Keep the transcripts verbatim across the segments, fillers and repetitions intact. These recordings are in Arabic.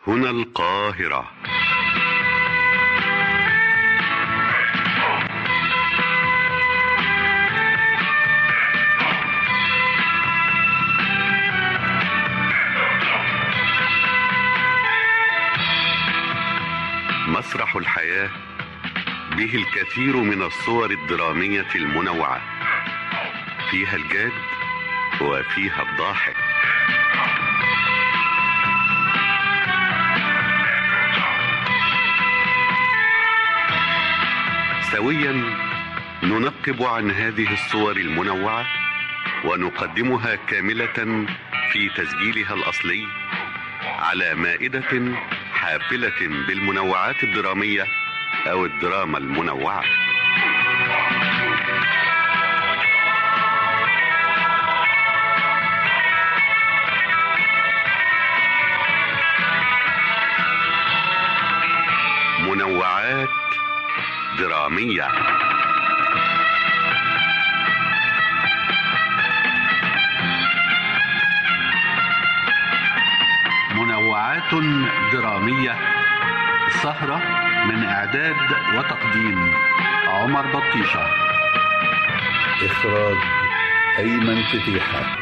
هنا القاهرة. مسرح الحياة به الكثير من الصور الدرامية المنوعة، فيها الجاد وفيها الضاحك. سويا ننقب عن هذه الصور المنوعة ونقدمها كاملة في تسجيلها الأصلي على مائدة حافلة بالمنوعات الدرامية أو الدراما المنوعة. منوعات درامية. منوعات درامية، سهرة من إعداد وتقديم عمر بطيشة، إخراج أيمن فتيحة.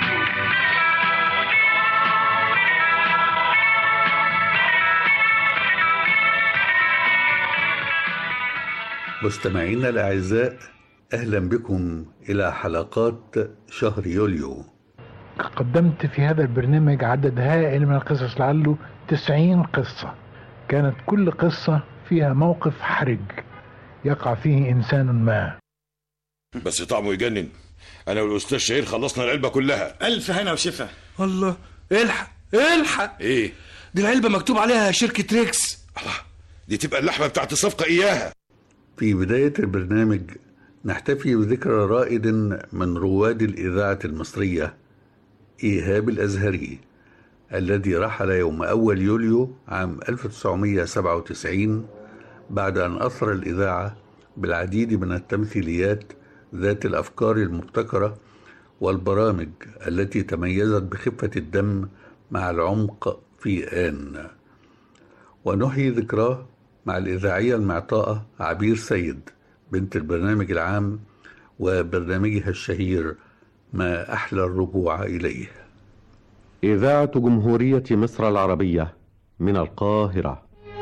مستمعينا الأعزاء، أهلا بكم إلى حلقات شهر يوليو. قدمت في هذا البرنامج عدد هائل من القصص، لعله تسعين قصة. كانت كل قصة فيها موقف حرج يقع فيه إنسان ما. بس طعمه يجنن. أنا والأستاذ شهير خلصنا العلبة كلها. ألف هنا وشفا. الله، الحق الحق. إيه؟ دي العلبة مكتوب عليها شركة ريكس. الله، دي تبقى اللحمة بتاعت الصفقة إياها. في بداية البرنامج نحتفي بذكرى رائد من رواد الإذاعة المصرية، إيهاب الأزهري، الذي رحل يوم أول يوليو عام ألف وتسعمائة وسبعة وتسعين بعد أن أثر الإذاعة بالعديد من التمثيليات ذات الأفكار المبتكرة والبرامج التي تميزت بخفة الدم مع العمق في آن. ونحيي ذكراه مع الإذاعية المعطاءة عبير سيد، بنت البرنامج العام، وبرنامجها الشهير ما أحلى الرجوع إليه. إذاعة جمهورية مصر العربية من القاهرة.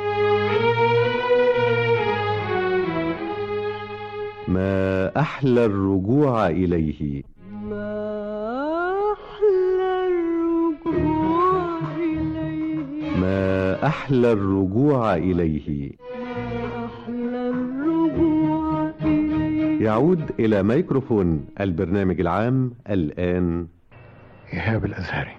ما أحلى الرجوع إليه. ما أحلى الرجوع إليه. ما أحلى الرجوع إليه. يعود إلى ميكروفون البرنامج العام الآن إيهاب الأزهري.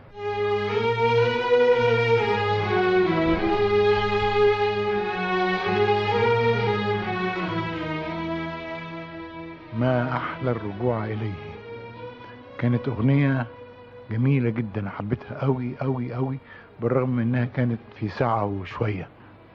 ما أحلى الرجوع إليه كانت أغنية جميلة جدا، حبيتها قوي قوي قوي، بالرغم من أنها كانت في ساعة وشوية.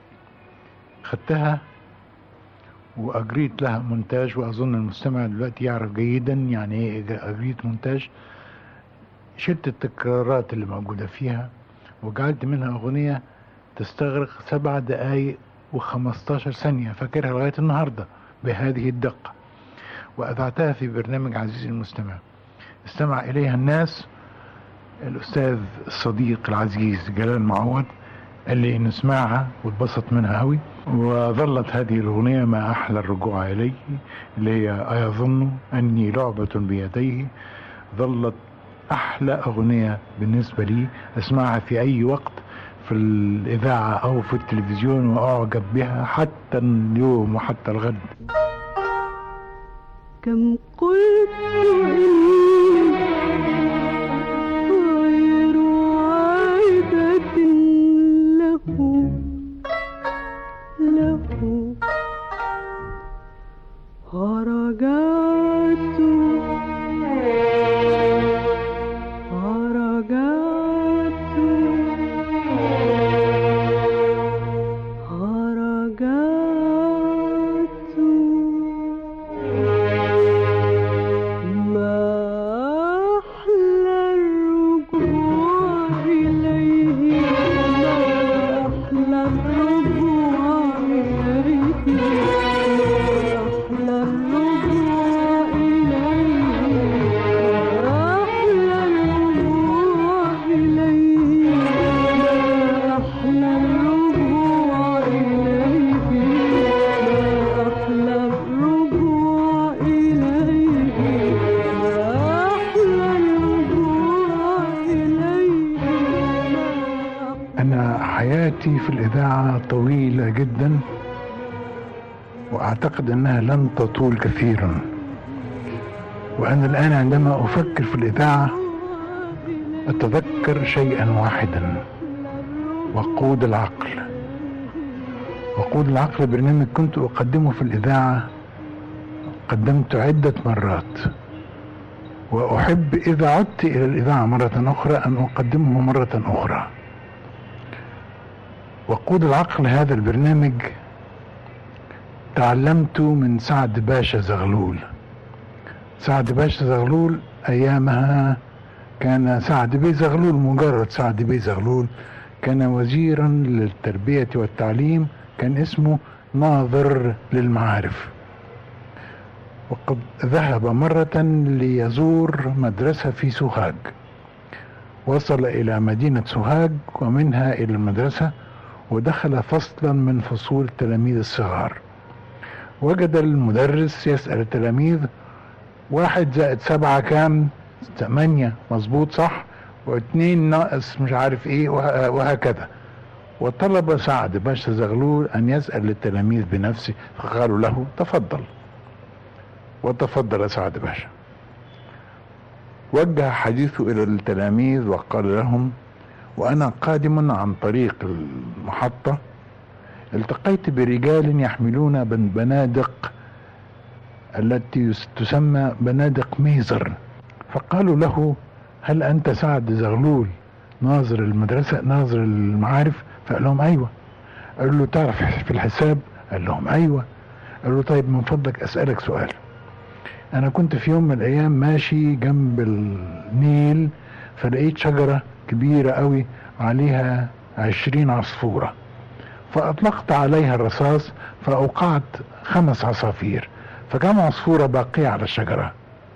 خدتها وأجريت لها مونتاج، وأظن المستمع دلوقتي يعرف جيدا يعني إيه أجريت مونتاج. شلت التكرارات اللي موجودة فيها وجعلت منها أغنية تستغرق سبع دقايق وخمستاشر ثانية، فاكرها لغاية النهاردة بهذه الدقة، وأذعتها في برنامج عزيزي المستمع. استمع إليها الناس. الأستاذ الصديق العزيز جلال معوض قال لي نسمعها واتبسط منها قوي، وظلت هذه الأغنية ما أحلى الرجوع إليه، اللي هي أيظن أني لعبة بيديه. ظلت أحلى أغنية بالنسبة لي، أسمعها في أي وقت في الإذاعة أو في التلفزيون وأعجب بها حتى اليوم وحتى الغد. كم قلت إني غير عائدة له له ورجعت ورجعت ورجعت ما حياتي في الإذاعة طويلة جدا، وأعتقد أنها لن تطول كثيرا. وأنا الآن عندما أفكر في الإذاعة أتذكر شيئا واحدا: وقود العقل. وقود العقل برنامج كنت أقدمه في الإذاعة، قدمت عدة مرات، وأحب إذا عدت إلى الإذاعة مرة أخرى أن أقدمه مرة أخرى. وقود العقل هذا البرنامج تعلمت من سعد باشا زغلول. سعد باشا زغلول أيامها كان سعد بيه زغلول، مجرد سعد بيه زغلول، كان وزيرا للتربية والتعليم، كان اسمه ناظر للمعارف. وقد ذهب مرة ليزور مدرسة في سوهاج، وصل إلى مدينة سوهاج ومنها إلى المدرسة، ودخل فصلا من فصول التلاميذ الصغار. وجد المدرس يسأل التلاميذ: واحد زائد سبعة كام؟ ثمانية، مظبوط صح؟ واثنين ناقص مش عارف ايه، وهكذا. وطلب سعد باشا زغلول ان يسأل التلاميذ بنفسه، فقالوا له: تفضل. وتفضل سعد باشا، وجه حديثه الى التلاميذ وقال لهم: وانا قادم عن طريق المحطة التقيت برجال يحملون بنادق التي تسمى بنادق ميزر، فقالوا له: هل انت سعد زغلول ناظر المدرسة ناظر المعارف؟ فقال لهم: ايوه. قالوا له: تعرف في الحساب؟ قال لهم: ايوه. قالوا له: طيب من فضلك اسألك سؤال، انا كنت في يوم من الايام ماشي جنب النيل فلقيت شجرة كبيرة قوي عليها عشرين عصفورة، فاطلقت عليها الرصاص فاوقعت خمس عصافير، فكم عصفورة باقية على الشجرة؟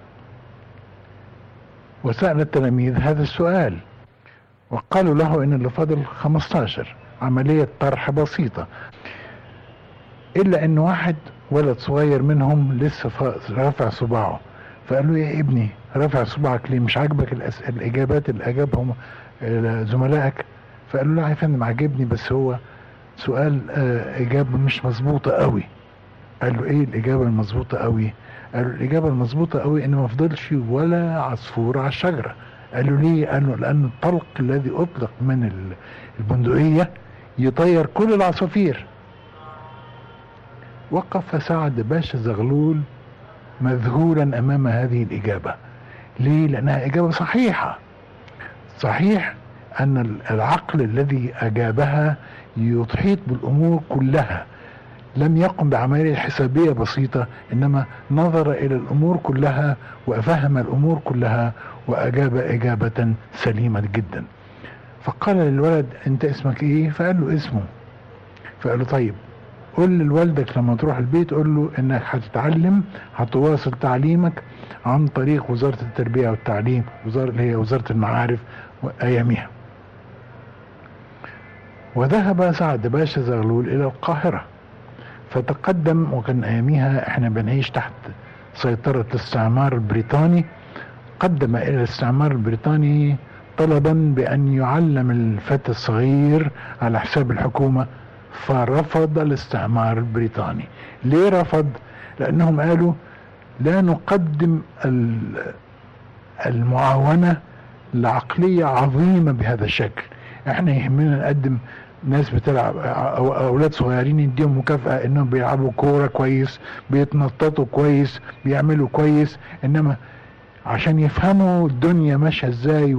وسأل التلاميذ هذا السؤال، وقالوا له ان اللي فاضل خمستاشر. عملية طرح بسيطة، الا ان واحد ولد صغير منهم لسه رافع صباعه، فقالوا: يا ابني رافع صباعك ليه؟ مش عاجبك الاجابات اللي اجابهم زملائك؟ فقالوا له: يا فندم عاجبني، بس هو سؤال اجابة مش مظبوطة قوي. قال له: ايه الاجابة المظبوطة قوي؟ قال له: الاجابة المظبوطة قوي ان ما فضلش ولا عصفور على الشجرة. قال له: ليه؟ قال له: لان الطلق الذي اطلق من البندقية يطير كل العصافير. وقف سعد باشا زغلول مذهولا امام هذه الاجابة. ليه؟ لانها اجابة صحيحة. صحيح ان العقل الذي اجابها يحيط بالامور كلها، لم يقم بعملية حسابية بسيطة، انما نظر الى الامور كلها وفهم الامور كلها واجاب اجابة سليمة جدا. فقال للولد: انت اسمك ايه؟ فقال له اسمه. فقال له: طيب قول لوالدك لما تروح البيت قول له انك هتتعلم، هتواصل تعليمك عن طريق وزارة التربية والتعليم، وزارة اللي هي وزارة المعارف ايامها. وذهب سعد باشا زغلول الى القاهرة، فتقدم، وكان اياميها احنا بنعيش تحت سيطرة الاستعمار البريطاني. قدم الى الاستعمار البريطاني طلبا بان يعلم الفتى الصغير على حساب الحكومة، فرفض الاستعمار البريطاني. ليه رفض؟ لانهم قالوا: لا نقدم المعاونة لعقلية عظيمة بهذا الشكل، احنا يهمنا نقدم ناس بتلعب، أو اولاد صغيرين نديهم مكافأة انهم بيلعبوا كورة كويس، بيتنططوا كويس، بيعملوا كويس، انما عشان يفهموا الدنيا ماشية ازاي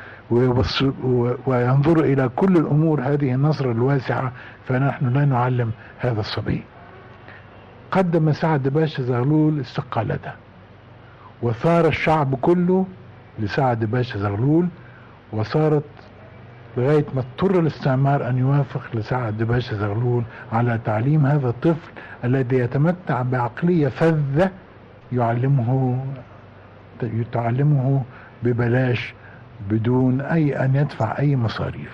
وينظروا الى كل الامور هذه النظرة الواسعة، فنحن لا نعلم هذا الصبي. قدم سعد باشا زغلول استقالته، وثار الشعب كله لسعد باشا زغلول، وصارت لغاية ما اضطر الاستعمار ان يوافق لسعد باشا زغلول على تعليم هذا الطفل الذي يتمتع بعقلية فذة، يعلمه تعلمه ببلاش بدون اي ان يدفع اي مصاريف.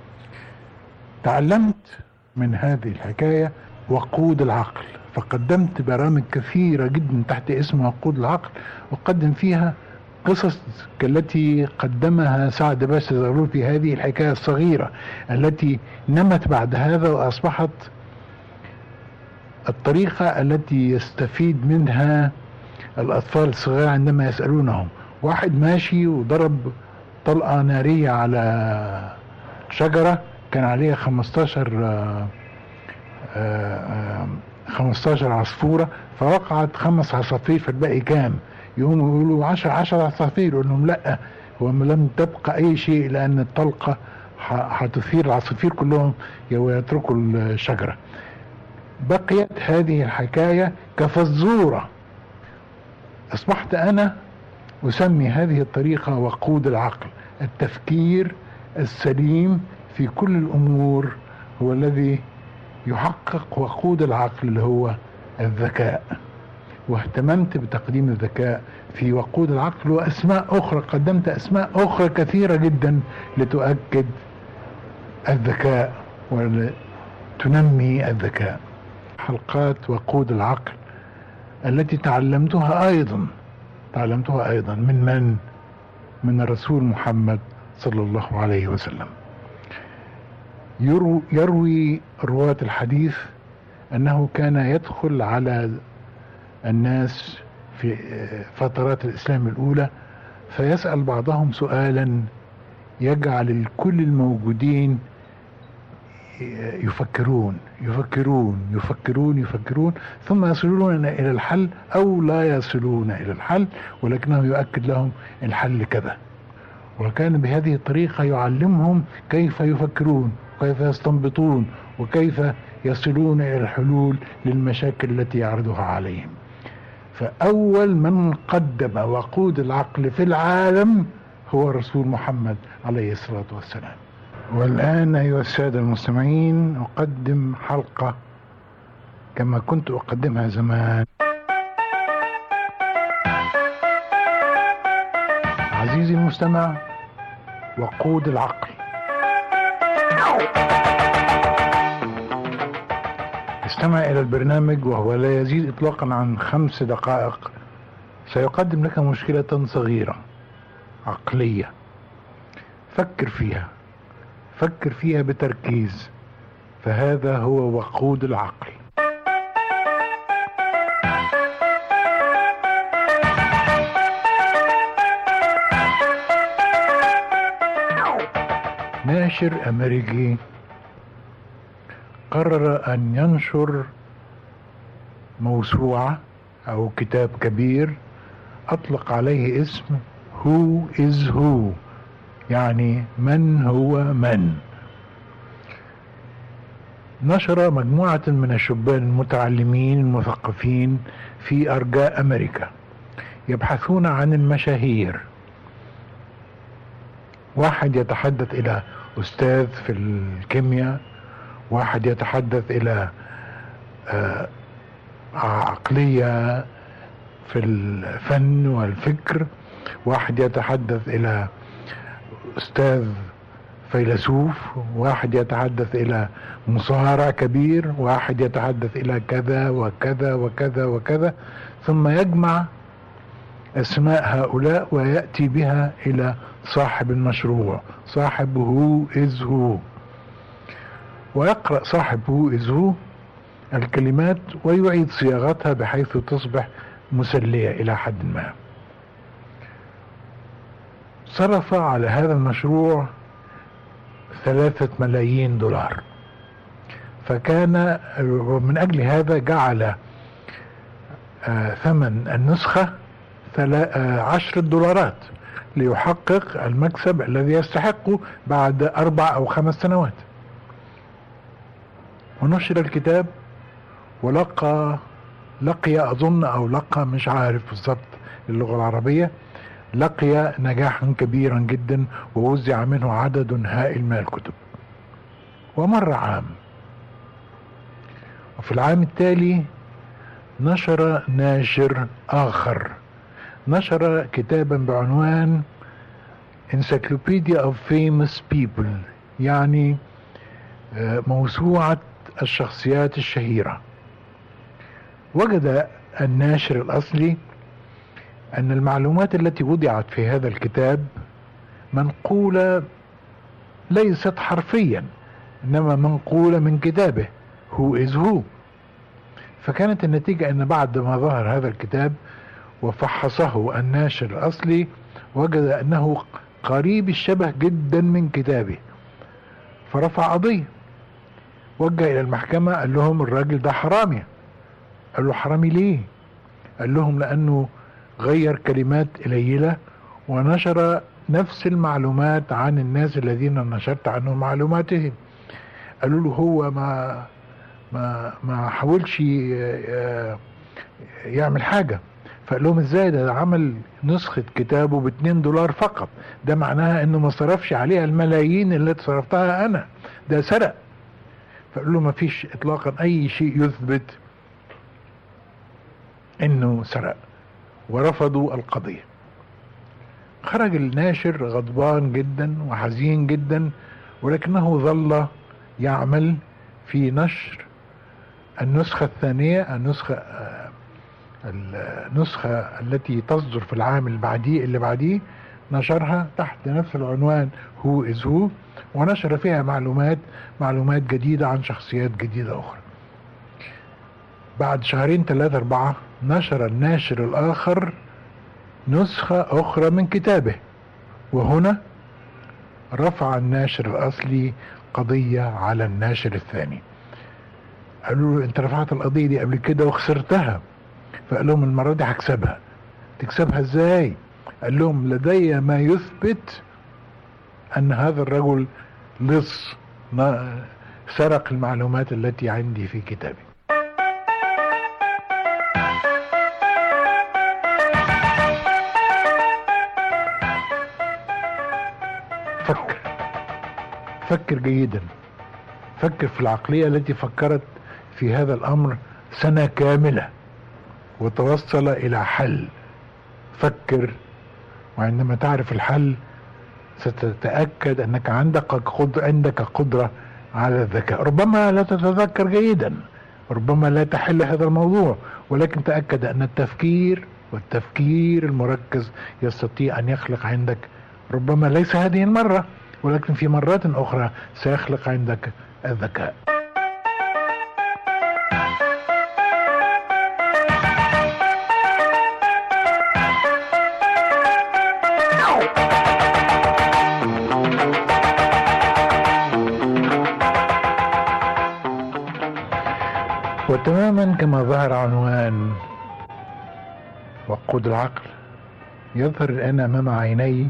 تعلمت من هذه الحكاية وقود العقل، فقدمت برامج كثيرة جدا تحت اسم وقود العقل، وقدم فيها القصص التي قدمها سعد باشا زغلول في هذه الحكاية الصغيرة التي نمت بعد هذا وأصبحت الطريقة التي يستفيد منها الأطفال الصغار عندما يسألونهم. واحد ماشي وضرب طلقة نارية على شجرة كان عليها خمستاشر خمستاشر عصفورة، فوقعت خمس عصافير فالباقي كام؟ يقوموا يقولوا عشر عشر عصافير، يقول لهم لا، هو لم تبقى أي شيء لأن الطلقة هتثير العصافير كلهم ويتركوا الشجرة. بقيت هذه الحكاية كفزورة. أصبحت أنا أسمي هذه الطريقة وقود العقل. التفكير السليم في كل الأمور هو الذي يحقق وقود العقل اللي هو الذكاء. واهتممت بتقديم الذكاء في وقود العقل وأسماء أخرى، قدمت أسماء أخرى كثيرة جدا لتؤكد الذكاء وتنمي الذكاء. حلقات وقود العقل التي تعلمتها أيضا تعلمتها أيضا من من؟ من الرسول محمد صلى الله عليه وسلم. يرو يروي رواة الحديث أنه كان يدخل على الناس في فترات الإسلام الأولى فيسأل بعضهم سؤالا يجعل الكل الموجودين يفكرون يفكرون يفكرون يفكرون ثم يصلون إلى الحل أو لا يصلون إلى الحل، ولكنه يؤكد لهم الحل كذا. وكان بهذه الطريقة يعلمهم كيف يفكرون وكيف يستنبطون وكيف يصلون إلى الحلول للمشاكل التي يعرضها عليهم. فأول من قدم وقود العقل في العالم هو الرسول محمد عليه الصلاة والسلام. والآن أيها السادة المستمعين أقدم حلقة كما كنت أقدمها زمان. عزيزي المستمع، وقود العقل. استمع إلى البرنامج وهو لا يزيد إطلاقا عن خمس دقائق. سيقدم لك مشكلة صغيرة عقلية، فكر فيها فكر فيها بتركيز، فهذا هو وقود العقل. ناشر أمريكي قرر أن ينشر موسوعة أو كتاب كبير أطلق عليه اسم Who is Who، يعني من هو من. نشر مجموعة من الشبان المتعلمين المثقفين في أرجاء أمريكا يبحثون عن المشاهير. واحد يتحدث إلى أستاذ في الكيمياء، واحد يتحدث إلى آه عقلية في الفن والفكر، واحد يتحدث إلى أستاذ فيلسوف، واحد يتحدث إلى مصارع كبير، واحد يتحدث إلى كذا وكذا وكذا وكذا، ثم يجمع أسماء هؤلاء ويأتي بها إلى صاحب المشروع، صاحب Who is Who، ويقرأ صاحب Who is Who الكلمات ويعيد صياغتها بحيث تصبح مسلية إلى حد ما. صرف على هذا المشروع ثلاثة ملايين دولار، فكان من أجل هذا جعل ثمن النسخة عشرة دولارات ليحقق المكسب الذي يستحقه بعد أربع أو خمس سنوات. ونشر الكتاب ولقى لقي أظن أو لقى مش عارف بالضبط اللغة العربية، لقي نجاحا كبيرا جدا ووزع منه عدد هائل من الكتب. ومر عام، وفي العام التالي نشر ناشر آخر نشر كتابا بعنوان Encyclopedia of Famous People، يعني موسوعة الشخصيات الشهيرة. وجد الناشر الأصلي أن المعلومات التي وضعت في هذا الكتاب منقولة ليست حرفيا، إنما منقولة من كتابه Who is Who. فكانت النتيجة أن بعد ما ظهر هذا الكتاب وفحصه الناشر الأصلي وجد أنه قريب الشبه جدا من كتابه، فرفع قضية، وجه إلى المحكمة، قال لهم الراجل ده حرامي. قال له حرامي ليه؟ قال لهم لأنه غير كلمات قليلة ونشر نفس المعلومات عن الناس الذين نشرت عنهم معلوماتهم. قالوا له هو ما ما ما حاولش يعمل حاجة. فقال لهم ازاي ده عمل نسخة كتابه باتنين دولار فقط، ده معناها انه ما صرفش عليها الملايين اللي صرفتها انا، ده سرق. فقال له ما فيش اطلاقا اي شيء يثبت انه سرق، ورفضوا القضية. خرج الناشر غضبان جدا وحزين جدا، ولكنه ظل يعمل في نشر النسخة الثانية، النسخة النسخة التي تصدر في العام اللي بعديه اللي بعديه نشرها تحت نفس العنوان Who is Who، ونشر فيها معلومات معلومات جديدة عن شخصيات جديدة أخرى. بعد شهرين ثلاثة أربعة نشر الناشر الآخر نسخة أخرى من كتابه، وهنا رفع الناشر الأصلي قضية على الناشر الثاني. قالوا له انت رفعت القضية دي قبل كده وخسرتها. فقال لهم المرة دي هكسبها. تكسبها ازاي؟ قال لهم لدي ما يثبت ان هذا الرجل لص سرق المعلومات التي عندي في كتابي. فكر فكر جيدا، فكر في العقلية التي فكرت في هذا الأمر سنة كاملة وتوصل إلى حل. فكر، وعندما تعرف الحل ستتأكد أنك عندك قدرة, عندك قدرة على الذكاء. ربما لا تتذكر جيدا، ربما لا تحل هذا الموضوع، ولكن تأكد أن التفكير والتفكير المركز يستطيع أن يخلق عندك، ربما ليس هذه المرة ولكن في مرات أخرى سيخلق عندك الذكاء. وتماما كما ظهر عنوان وقود العقل، يظهر الآن أمام عيني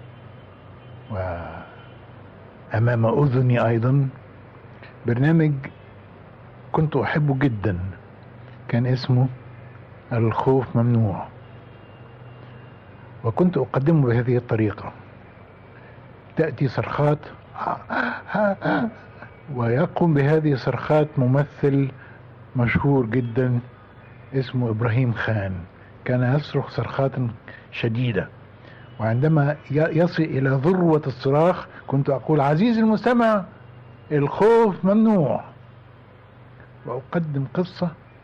وأمام أذني أيضا برنامج كنت أحبه جدا، كان اسمه الخوف ممنوع، وكنت أقدمه بهذه الطريقة: تأتي صرخات ويقوم بهذه الصرخات ممثل مشهور جدا اسمه إبراهيم خان، كان يصرخ صرخات شديدة، وعندما يصل إلى ذروة الصراخ كنت أقول: عزيزي المستمع، الخوف ممنوع. وأقدم قصة.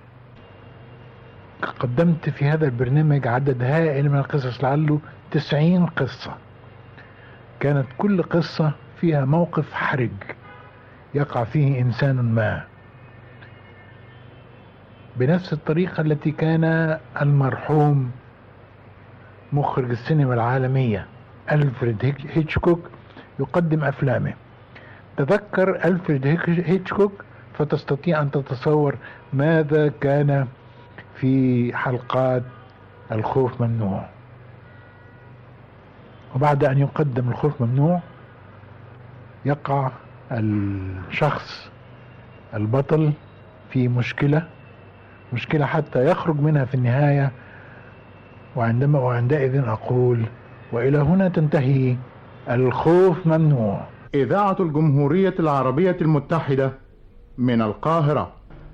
قدمت في هذا البرنامج عدد هائل من القصص، لعله تسعين قصة، كانت كل قصة فيها موقف حرج يقع فيه إنسان ما، بنفس الطريقة التي كان المرحوم مخرج السينما العالمية ألفريد هيتشكوك يقدم أفلامه. تذكر ألفريد هيتشكوك فتستطيع أن تتصور ماذا كان في حلقات الخوف ممنوع. وبعد أن يقدم الخوف ممنوع يقع الشخص البطل في مشكلة مشكلة حتى يخرج منها في النهاية، وعندما وعندئذ أقول: وإلى هنا تنتهي الخوف ممنوع. إذاعة الجمهورية العربية المتحدة من القاهرة.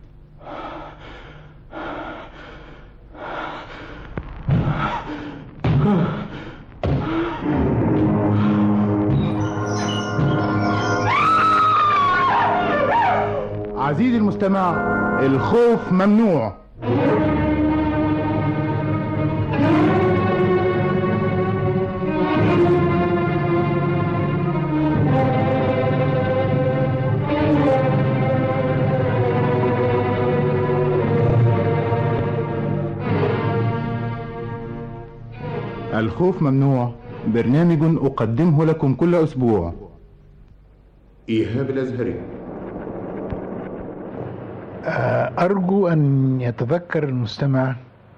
عزيزي المستمع، الخوف ممنوع. الخوف ممنوع، برنامج أقدمه لكم كل أسبوع. إيهاب الأزهري. أرجو أن يتذكر المستمع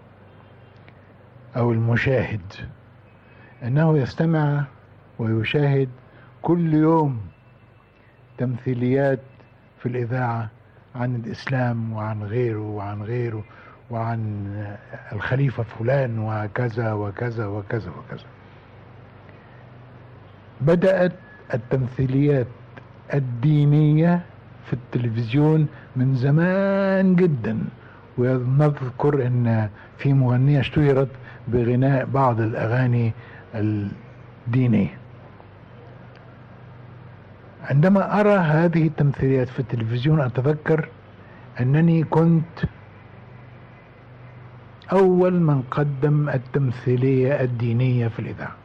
أو المشاهد أنه يستمع ويشاهد كل يوم تمثيليات في الإذاعة عن الإسلام وعن غيره وعن غيره وعن الخليفة فلان وكذا وكذا وكذا وكذا. بدأت التمثيليات الدينية في التلفزيون من زمان جدا، ونذكر ان في مغنية اشتهرت بغناء بعض الاغاني الدينية. عندما ارى هذه التمثيليات في التلفزيون اتذكر انني كنت اول من قدم التمثيلية الدينية في الاذاعة.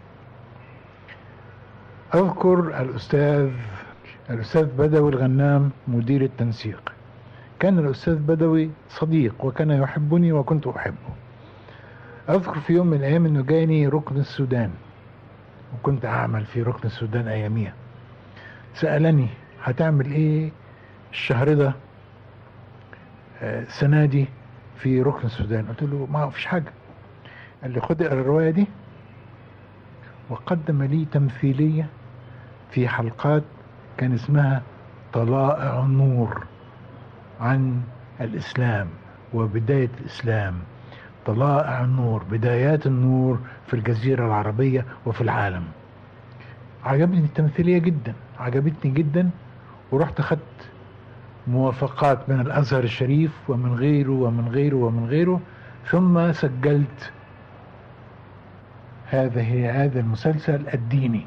اذكر الاستاذ الأستاذ بدوي الغنام مدير التنسيق. كان الأستاذ بدوي صديق وكان يحبني وكنت أحبه. أذكر في يوم من الأيام أنه جاني ركن السودان، وكنت أعمل في ركن السودان أياميها. سألني هتعمل إيه الشهر ده السنة دي في ركن السودان؟ قلت له ما فيش حاجة. قال لي خد الرواية دي، وقدم لي تمثيلية في حلقات كان اسمها طلائع النور عن الإسلام وبداية الإسلام. طلائع النور، بدايات النور في الجزيرة العربية وفي العالم. عجبني التمثيلية جدا، عجبتني جدا، ورحت خدت موافقات من الأزهر الشريف ومن غيره ومن غيره ومن غيره، ثم سجلت هذا هذا المسلسل الديني.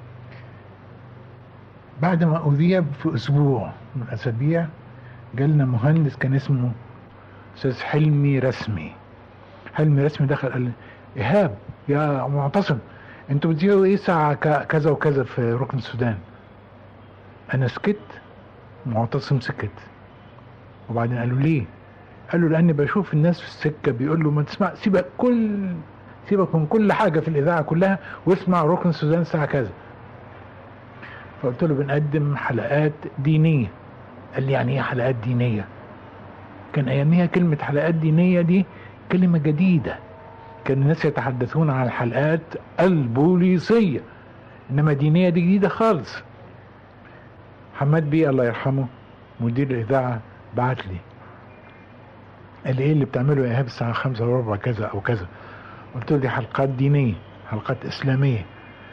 بعد ما أذيع في أسبوع من الأسابيع جالنا مهندس كان اسمه أستاذ حلمي رسمي. حلمي رسمي دخل قال لي إيهاب يا معتصم أنتوا بتذيعوا إيه ساعة كذا وكذا في ركن السودان؟ أنا سكت، معتصم سكت، وبعدين قالوا ليه؟ قالوا لأني بشوف الناس في السكة بيقول له ما تسمع، سيبك كل سيبك من كل حاجة في الإذاعة كلها واسمع ركن السودان ساعة كذا. فقلت له بنقدم حلقات دينية. قال لي يعني ايه حلقات دينية؟ كان اياميها كلمة حلقات دينية دي كلمة جديدة، كان الناس يتحدثون عن الحلقات البوليسية، انما دينية دي جديدة خالص. حماد بيه الله يرحمه مدير الاذاعة بعت لي قال لي ايه اللي بتعمله يا ايهاب الساعة خمسة وربع كذا او كذا؟ قلت له دي حلقات دينية، حلقات اسلامية.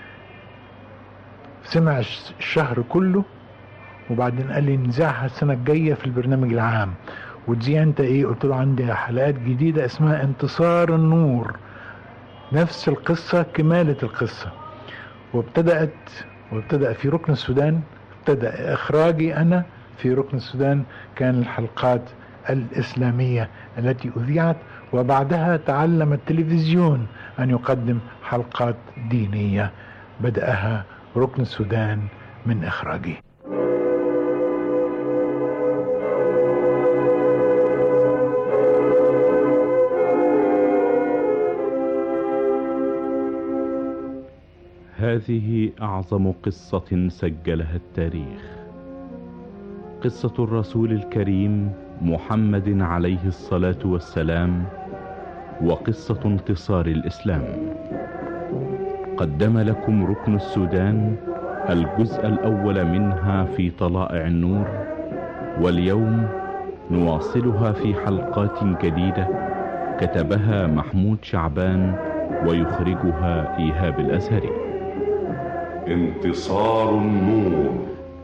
سمع الشهر كله، وبعدين قال لي نذاعها السنة الجاية في البرنامج العام. وتذيع انت ايه؟ قلت له عندي حلقات جديدة اسمها انتصار النور، نفس القصة كمالة القصة. وابتدأت وابتدأ في ركن السودان، ابتدأ اخراجي انا في ركن السودان كان الحلقات الاسلامية التي اذيعت، وبعدها تعلم التلفزيون ان يقدم حلقات دينية بدأها ركن السودان من إخراجه. هذه أعظم قصة سجلها التاريخ، قصة الرسول الكريم محمد عليه الصلاة والسلام، وقصة انتصار الإسلام. قدم لكم ركن السودان الجزء الأول منها في طلائع النور، واليوم نواصلها في حلقات جديدة كتبها محمود شعبان ويخرجها إيهاب الأزهري. انتصار النور.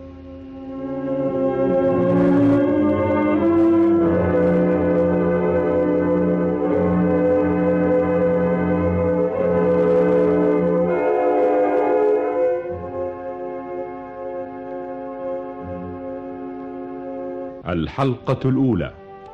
الحلقة الأولى.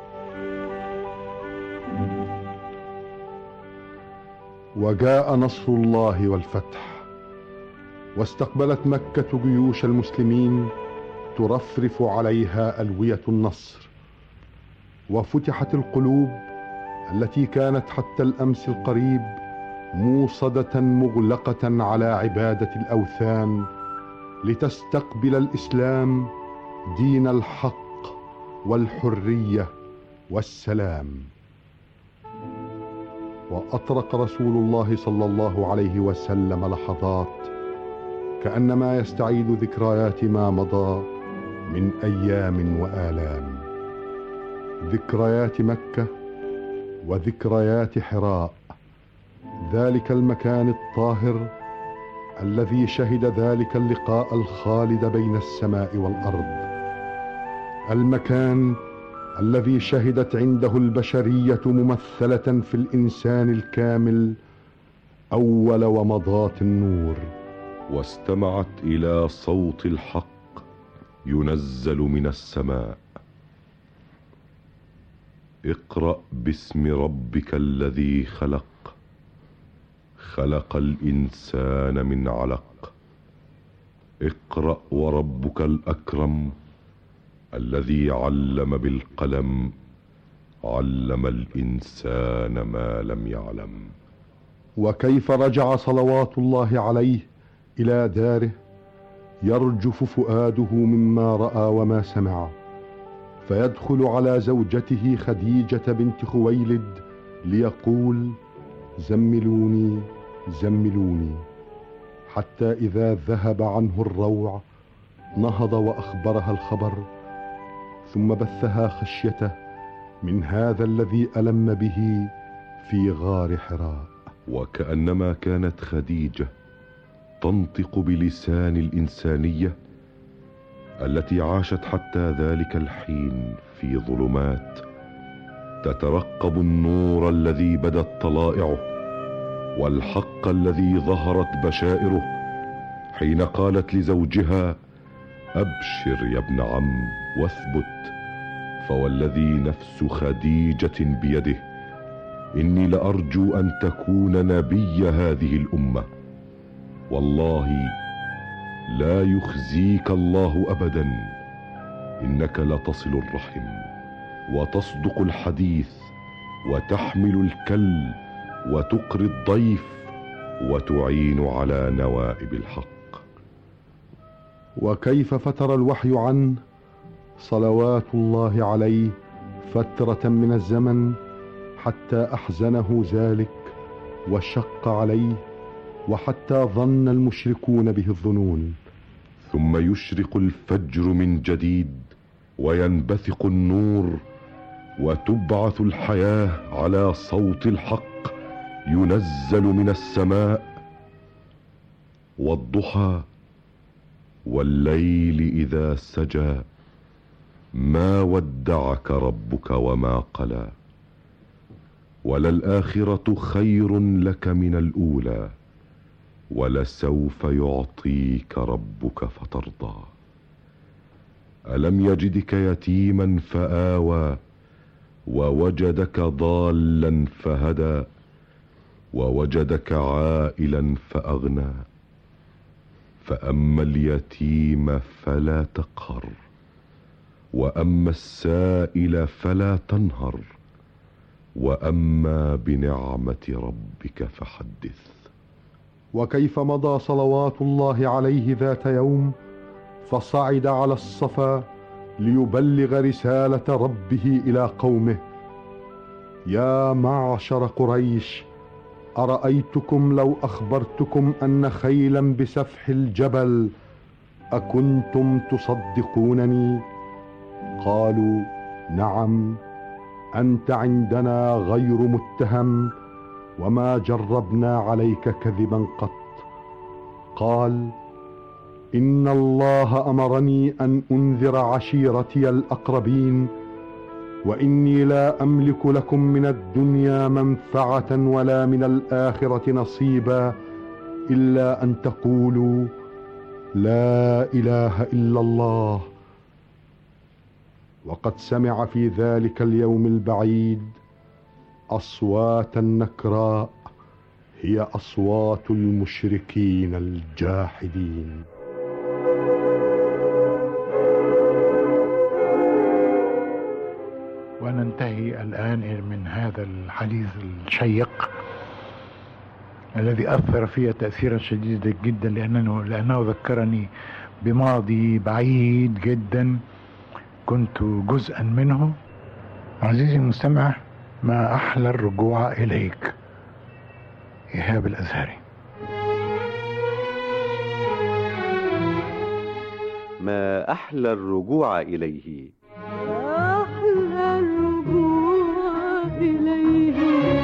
وجاء نصر الله والفتح، واستقبلت مكة جيوش المسلمين ترفرف عليها ألوية النصر، وفتحت القلوب التي كانت حتى الأمس القريب موصدة مغلقة على عبادة الأوثان لتستقبل الإسلام دين الحق والحرية والسلام. وأطرق رسول الله صلى الله عليه وسلم لحظات كأنما يستعيد ذكريات ما مضى من أيام وآلام، ذكريات مكة وذكريات حراء، ذلك المكان الطاهر الذي شهد ذلك اللقاء الخالد بين السماء والأرض، المكان الذي شهدت عنده البشرية ممثلة في الإنسان الكامل أول ومضات النور، واستمعت إلى صوت الحق ينزل من السماء: اقرأ باسم ربك الذي خلق، خلق الإنسان من علق، اقرأ وربك الأكرم الذي علم بالقلم، علم الإنسان ما لم يعلم. وكيف رجع صلوات الله عليه إلى داره يرجف فؤاده مما رأى وما سمع، فيدخل على زوجته خديجة بنت خويلد ليقول: زملوني زملوني، حتى إذا ذهب عنه الروع نهض وأخبرها الخبر، ثم بثها خشيته من هذا الذي ألم به في غار حراء. وكأنما كانت خديجة تنطق بلسان الإنسانية التي عاشت حتى ذلك الحين في ظلمات، تترقب النور الذي بدت طلائعه والحق الذي ظهرت بشائره، حين قالت لزوجها: أبشر يا ابن عم واثبت، فوالذي نفس خديجة بيده إني لأرجو أن تكون نبي هذه الأمة، والله لا يخزيك الله أبدا، إنك لتصل الرحم وتصدق الحديث وتحمل الكل وتقري الضيف وتعين على نوائب الحق. وكيف فتر الوحي عنه صلوات الله عليه فترة من الزمن حتى أحزنه ذلك وشق عليه، وحتى ظن المشركون به الظنون. ثم يشرق الفجر من جديد وينبثق النور، وتبعث الحياة على صوت الحق ينزل من السماء. والضحى والليل إذا سجى ما ودعك ربك وما قلى، وللآخرة خير لك من الأولى، ولسوف يعطيك ربك فترضى. ألم يجدك يتيما فآوى، ووجدك ضالا فهدى، ووجدك عائلا فأغنى. فأما اليتيم فلا تقهر، وأما السائل فلا تنهر، وأما بنعمة ربك فحدث. وكيف مضى صلوات الله عليه ذات يوم فصعد على الصفا ليبلغ رسالة ربه إلى قومه: يا معشر قريش، أرأيتكم لو أخبرتكم أن خيلا بسفح الجبل أكنتم تصدقونني؟ قالوا: نعم، أنت عندنا غير متهم، وما جربنا عليك كذبا قط. قال: إن الله أمرني أن أنذر عشيرتي الأقربين، وإني لا أملك لكم من الدنيا منفعة ولا من الآخرة نصيبا إلا أن تقولوا لا إله إلا الله. وقد سمع في ذلك اليوم البعيد أصواتا نكراء هي أصوات المشركين الجاحدين. وننتهي الآن من هذا الحديث الشيق الذي أثر في تأثيرا شديدا جدا لأنه لأنه ذكرني بماضي بعيد جدا كنت جزءا منه. عزيزي المستمع، ما أحلى الرجوع إليك، إيهاب الأزهري. ما أحلى الرجوع إليه، أحلى الرجوع إليه،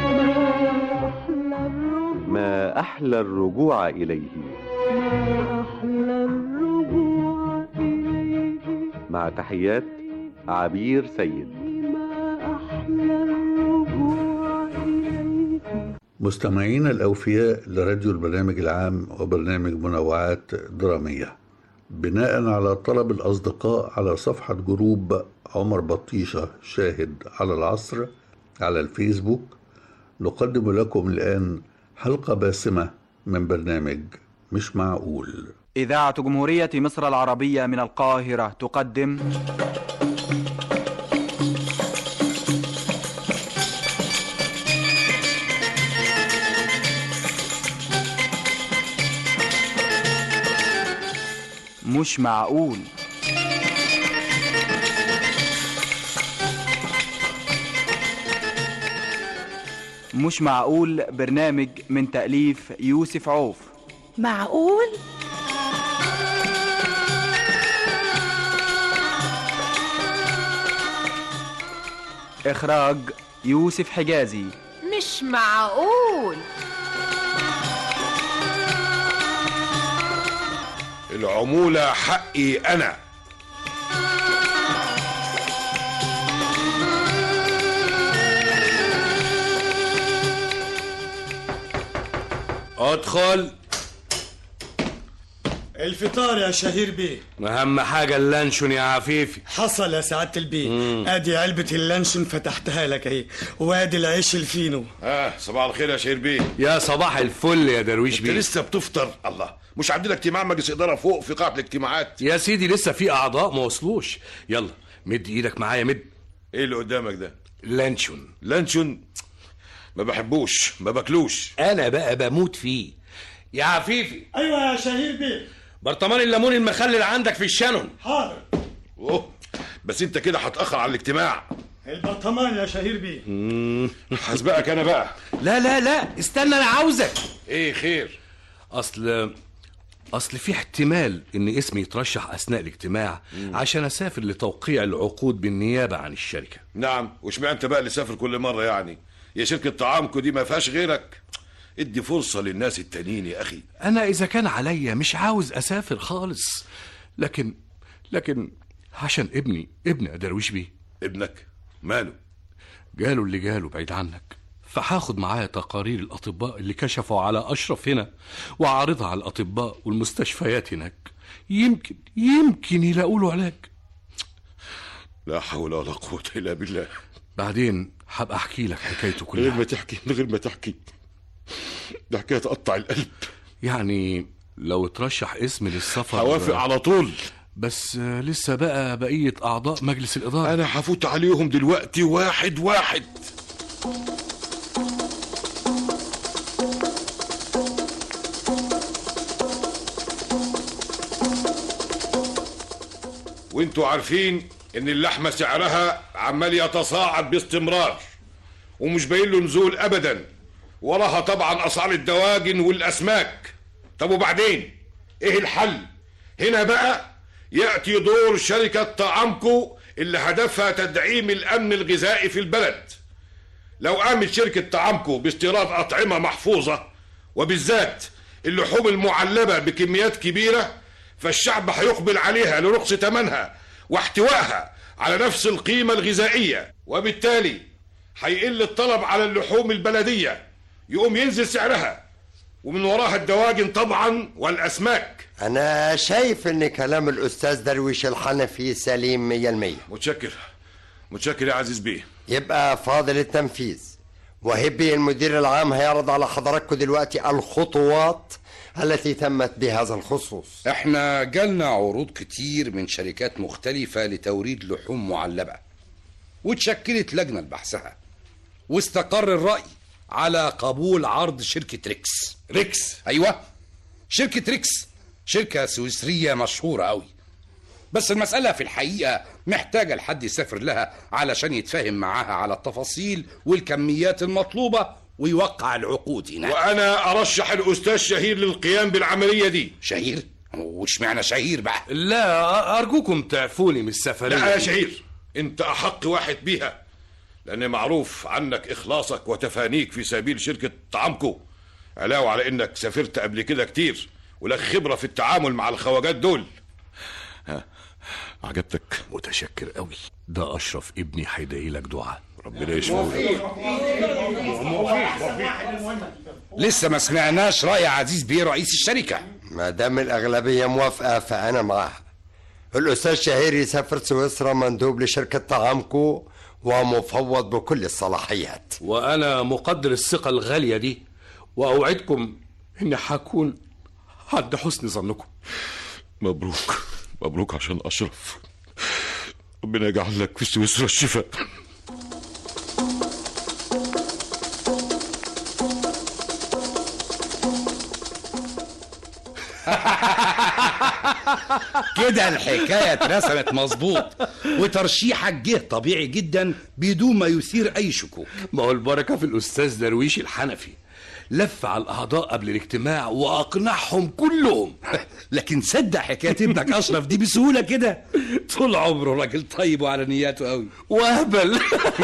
ما أحلى الرجوع إليه، ما أحلى الرجوع إليه. مع تحيات عبير سيد. ما أحلى الرجوع إليه. مستمعينا الأوفياء لراديو البرنامج العام وبرنامج منوعات درامية، بناء على طلب الأصدقاء على صفحة جروب عمر بطيشة شاهد على العصر على الفيسبوك، نقدم لكم الآن حلقة باسمة من برنامج مش معقول. إذاعة جمهورية مصر العربية من القاهرة تقدم مش معقول. مش معقول برنامج من تأليف يوسف عوف. معقول؟ إخراج يوسف حجازي. مش معقول. العمولة حقي أنا. ادخل. الفطار يا شهير بيه. اهم حاجه اللانشون يا عفيفي. حصل يا سعاده البيه. مم. ادي علبه اللانشون فتحتها لك اهي، وادي العيش الفينو. اه صباح الخير يا شهير بيه. يا صباح الفل يا درويش بيه. انت لسه بتفطر؟ الله، مش عندنا اجتماع مجلس اداره فوق في قاعه الاجتماعات؟ يا سيدي لسه في اعضاء ما وصلوش. يلا مد ايدك معايا. مد. ايه اللي قدامك ده؟ لانشون. لانشون ما بحبوش، ما باكلوش. انا بقى بموت فيه يا عفيفي. ايوه يا شهير بيه. برطمان الليمون المخلل عندك في الشانون. حاضر. اوه بس انت كده هتاخر على الاجتماع. البرطمان يا شهير بيه. امم هسبقك انا بقى. لا لا لا استنى، انا عاوزك. ايه خير؟ اصل اصل في احتمال ان اسمي يترشح اثناء الاجتماع مم. عشان اسافر لتوقيع العقود بالنيابه عن الشركه. نعم، واشمعنى انت بقى اللي سافر كل مره يعني؟ يا شركه طعامكو دي ما فيهاش غيرك. ادي فرصه للناس التانيين يا اخي. انا اذا كان عليا مش عاوز اسافر خالص، لكن لكن عشان ابني ابن درويش بيه. ابنك ماله؟ جاله اللي جاله بعيد عنك، فهاخد معايا تقارير الاطباء اللي كشفوا على اشرف هنا واعرضها على الاطباء والمستشفيات هناك، يمكن يمكن يلاقوا له علاج. لا حول ولا قوه الا بالله. بعدين هبقى احكي لك حكايته كلها. من غير ما تحكي، من غير ما تحكي، ده حكايه تقطع القلب. يعني لو ترشح اسمي للسفر هوافق على طول، بس لسه بقى بقيه اعضاء مجلس الاداره. انا هفوت عليهم دلوقتي واحد واحد. وانتوا عارفين ان اللحمه سعرها عمال يتصاعد باستمرار ومش باين له نزول ابدا، وراها طبعا اسعار الدواجن والاسماك. طب وبعدين ايه الحل؟ هنا بقى ياتي دور شركه طعامكو اللي هدفها تدعيم الامن الغذائي في البلد. لو قامت شركه طعامكو باستيراد اطعمه محفوظه وبالذات اللحوم المعلبه بكميات كبيره، فالشعب هيقبل عليها لرخص ثمنها واحتوائها على نفس القيمه الغذائيه، وبالتالي هيقل الطلب على اللحوم البلديه، يقوم ينزل سعرها، ومن وراها الدواجن طبعا والاسماك. انا شايف ان كلام الاستاذ درويش الحنفي سليم مية المية. متشكر متشكر يا عزيز بيه. يبقى فاضل التنفيذ، وهبي المدير العام هيعرض على حضراتكم دلوقتي الخطوات التي تمت بهذا الخصوص. احنا جالنا عروض كتير من شركات مختلفة لتوريد لحوم معلبة، وتشكلت لجنة لبحثها، واستقر الرأي على قبول عرض شركة ريكس. ريكس؟ أيوة، شركة ريكس شركة سويسرية مشهورة أوي، بس المسألة في الحقيقة محتاجة لحد يسافر لها علشان يتفاهم معاها على التفاصيل والكميات المطلوبة ويوقع العقود هناك. وأنا أرشح الأستاذ شهير للقيام بالعملية دي. شهير؟ وش معنى شهير بقى؟ لا أرجوكم تعفوني من السفرية. لا يا شهير، أنت أحق واحد بيها، لأن معروف عنك إخلاصك وتفانيك في سبيل شركة طعامكو، علاوة على إنك سافرت قبل كده كتير ولك خبرة في التعامل مع الخواجات دول. ها، عجبتك؟ متشكر قوي. ده أشرف ابني هيدعي لك دعاء، ربنا يشفيه. لسه ما سمعناش رأي عزيز بيه رئيس الشركة. ما دام الأغلبية موافقة فأنا معها. الأستاذ شهير يسافر سويسرا مندوب لشركة طعامكو ومفوض بكل الصلاحيات. وأنا مقدر الثقة الغالية دي، وأوعدكم إني هكون عند حسن ظنكم. مبروك مبروك عشان أشرف، ربنا يجعل لك في سويسرا الشفاء. كده الحكاية اترسمت مظبوط، وترشيحك جه طبيعي جدا بدون ما يثير أي شكوك. ما هو البركة في الأستاذ درويش الحنفي، لف على الأعضاء قبل الاجتماع وأقنعهم كلهم. لكن صدق حكاية ابنك أشرف دي بسهولة كده؟ طول عمره راجل طيب وعلى نياته قوي وهبل.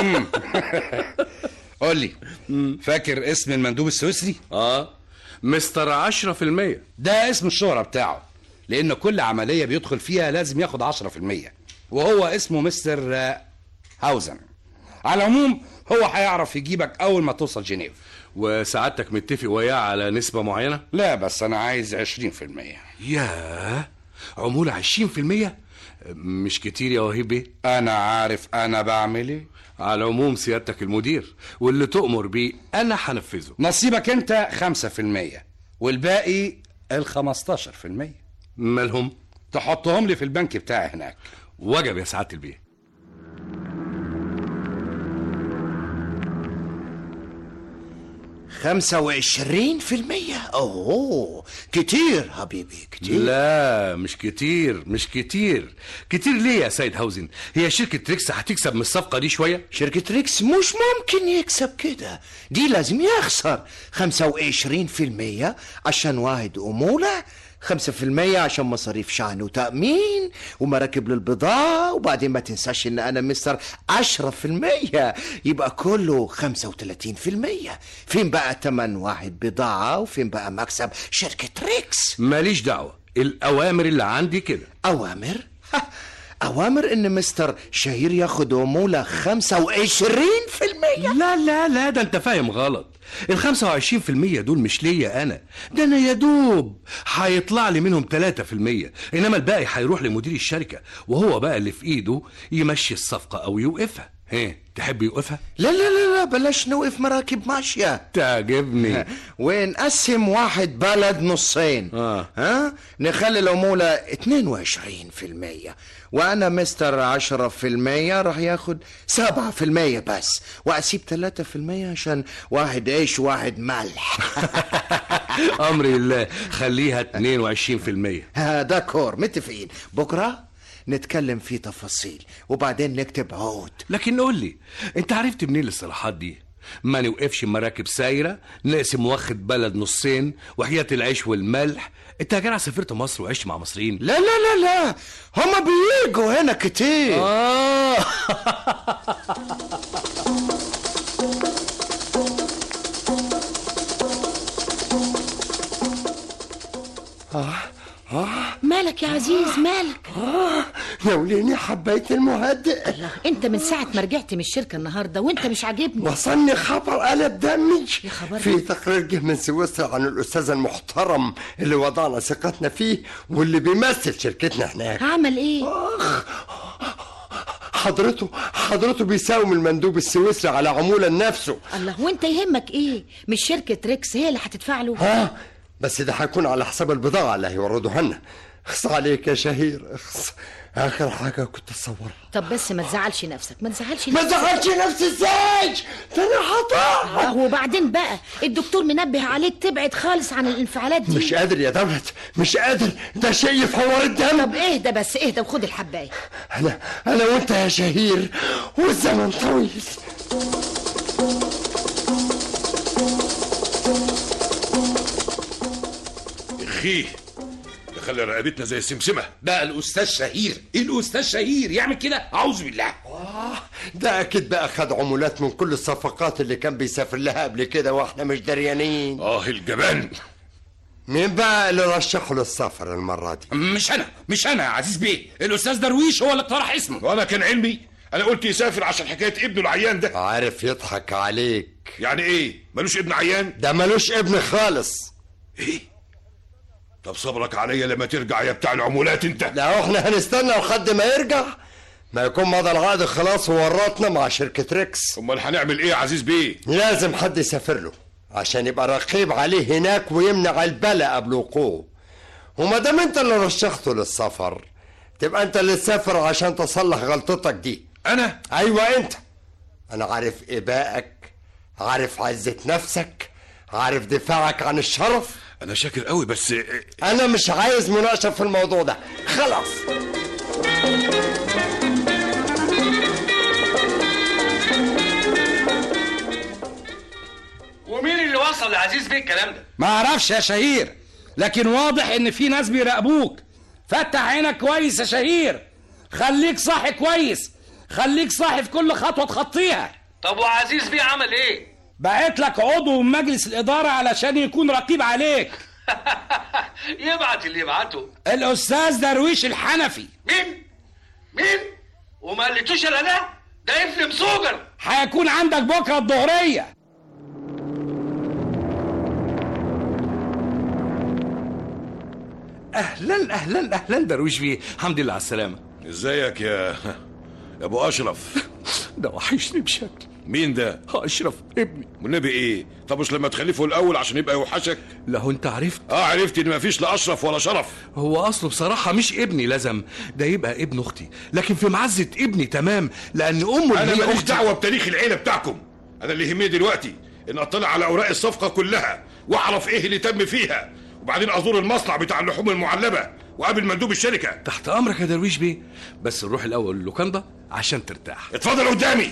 قول لي، فاكر اسم المندوب السويسري؟ اه مستر عشرة في المية. ده اسم الشهرة بتاعه، لأن كل عملية بيدخل فيها لازم ياخد عشرة في المية، وهو اسمه مستر هاوزن. على العموم هو هيعرف يجيبك أول ما توصل جنيف. وسعادتك متفق وياه على نسبة معينة؟ لا، بس أنا عايز عشرين في المية. ياه، عمولة عشرين في المية؟ مش كتير يا وهيب بيه؟ أنا عارف أنا بعمل إيه. على العموم سيادتك المدير، واللي تؤمر بيه أنا هنفذه. نصيبك أنت خمسة في المية، والباقي الخمستاشر في المية. مالهم؟ تحطهم لي في البنك بتاعي هناك. وجب يا سعادة البيه. خمسة وعشرين في المية؟ أوه كتير حبيبي، كتير. لا مش كتير، مش كتير. كتير ليه يا سيد هاوزن؟ هي شركة ريكس هتكسب من الصفقة دي شوية؟ شركة ريكس مش ممكن يكسب كده، دي لازم يخسر. خمسة وعشرين في المية عشان واحد أمولة، خمسة في المية عشان مصاريف شحن وتأمين ومراكب للبضاعة، وبعدين ما تنساش ان انا مستر عشرة في المية، يبقى كله خمسة وتلاتين في المية. فين بقى تمن واحد بضاعة وفين بقى مكسب شركة ريكس؟ ماليش دعوة، الأوامر اللي عندي كده. أوامر؟ أوامر إن مستر شهير ياخد عمولة خمسة وعشرين في المية؟ لا لا لا، ده أنت فاهم غلط. الخمسة وعشرين في المية دول مش ليا أنا، ده أنا يدوب هيطلع لي منهم تلاتة في المية، إنما الباقي هيروح لمدير الشركة، وهو بقى اللي في إيده يمشي الصفقة أو يوقفها. هي تحب يوقفها؟ لا لا لا لا، بلاش نوقف مراكب ماشية. تعجبني. ونقسم واحد بلد نصين. آه. ها نخلي العمولة اتنين وعشرين في المية، وانا مستر عشرة في المية راح ياخد سبعة في المية بس، واسيب تلاتة في المية عشان واحد عيش واحد ملح. امري الله، خليها اتنين وعشرين في المية. هذا كور، متفقين. بكرة نتكلم في تفاصيل وبعدين نكتب عقود. لكن قول لي، انت عرفت منين الاصطلاحات دي؟ ما نوقفش مراكب سايرة، نقسم واخد بلد نصين، وحياة العيش والملح. انت يا جدع سافرت مصر وعشت مع مصريين؟ لا لا لا لا، هما بييجوا هنا كتير. آه. آه آه مالك يا عزيز مالك؟ آه يا وليني حبيت المهدئ. الله، انت من ساعة ما رجعت من الشركة النهاردة وانت مش عاجبني. وصلني خبر قلب دمي. يا خبر. في تقرير جه من سويسرا عن الأستاذ المحترم اللي وضعنا ثقتنا فيه واللي بيمثل شركتنا هناك. عمل ايه؟ آخ. حضرته حضرته بيساوم المندوب السويسري على عمولة لنفسه. الله، وانت يهمك ايه؟ مش شركة ريكس هي اللي هتدفع له؟ ها بس ده هيكون على حساب البضاعة اللي هيوردوها لنا. اخص عليك يا شهير، اخص. اخر حاجه كنت اتصورها. طب بس ما تزعلش نفسك، ما تزعلش ما نفسك. تزعلش نفسي ازاي؟ ده انا هطلع. وبعدين بقى الدكتور منبه عليك تبعد خالص عن الانفعالات دي. مش قادر يا دولت، مش قادر، ده شيء في حوار الدم. طب اهدى بس، اهدى وخد الحبايه. انا انا وانت يا شهير، والزمن طويل. اخيه ده خلى رقبتنا زي السمسمه. ده الاستاذ شهير، الاستاذ شهير يعمل كده؟ اعوذ بالله. آه ده اكيد بقى خد عمولات من كل الصفقات اللي كان بيسافر لها قبل كده واحنا مش دريانين. اه الجبان. مين بقى اللي رشحه للسفر المره دي؟ مش انا، مش انا يا عزيز بيه، الاستاذ درويش هو اللي اقترح اسمه. وانا كان علمي، انا قلت يسافر عشان حكايه ابنه العيان ده. عارف يضحك عليك. يعني ايه ملوش ابن عيان؟ ده ملوش ابن خالص. ايه؟ طب صبرك عليا لما ترجع يا بتاع العمولات انت. لا احنا هنستنى لحد ما يرجع، ما يكون مضى العقد خلاص وورطنا مع شركه ريكس. امال هنعمل ايه يا عزيز بيه؟ لازم حد يسافر له عشان يبقى رقيب عليه هناك ويمنع البلاء قبل وقوعه. وما دام انت اللي رشحته للسفر، تبقى انت اللي تسافر عشان تصلح غلطتك دي. انا؟ ايوه انت. انا عارف ابائك، عارف عزة نفسك، عارف دفاعك عن الشرف. انا شاكر قوي بس انا مش عايز مناقشه في الموضوع ده، خلاص. ومين اللي وصل لعزيز بيه الكلام ده؟ ما اعرفش يا شهير، لكن واضح ان في ناس بيراقبوك. فتح عينك كويس يا شهير، خليك صاحي كويس، خليك صاحي في كل خطوه تخطيها. طب وعزيز بيه عمل ايه؟ بعت لك عضو من مجلس الاداره علشان يكون رقيب عليك. يبعت اللي يبعته. الاستاذ درويش الحنفي. مين؟ مين؟ وما قلتوش الا ده؟ ده ابن مسوجر. هيكون عندك بكره الظهريه. اهلا اهلا اهلا درويش بيه، الحمد لله على السلامه. ازيك يا يا ابو اشرف؟ ده وحشني بشكل. مين ده؟ اشرف ابني. والنبي ايه؟ طب مش لما تخلفه الاول عشان يبقى يوحشك؟ لا هو انت عرفت؟ اه عرفت ان مفيش لا اشرف ولا شرف. هو اصله بصراحه مش ابني، لازم ده يبقى ابن اختي، لكن في معزه ابني تمام، لان امه انا اللي هي ماليش اختي. دعوه بتاريخ العيله بتاعكم. انا اللي يهمني دلوقتي ان اطلع على اوراق الصفقه كلها واعرف ايه اللي تم فيها، وبعدين ازور المصنع بتاع اللحوم المعلبه وقابل مندوب الشركه. تحت امرك يا درويش بيه، بس نروح الاول اللوكاندا عشان ترتاح. اتفضل قدامي.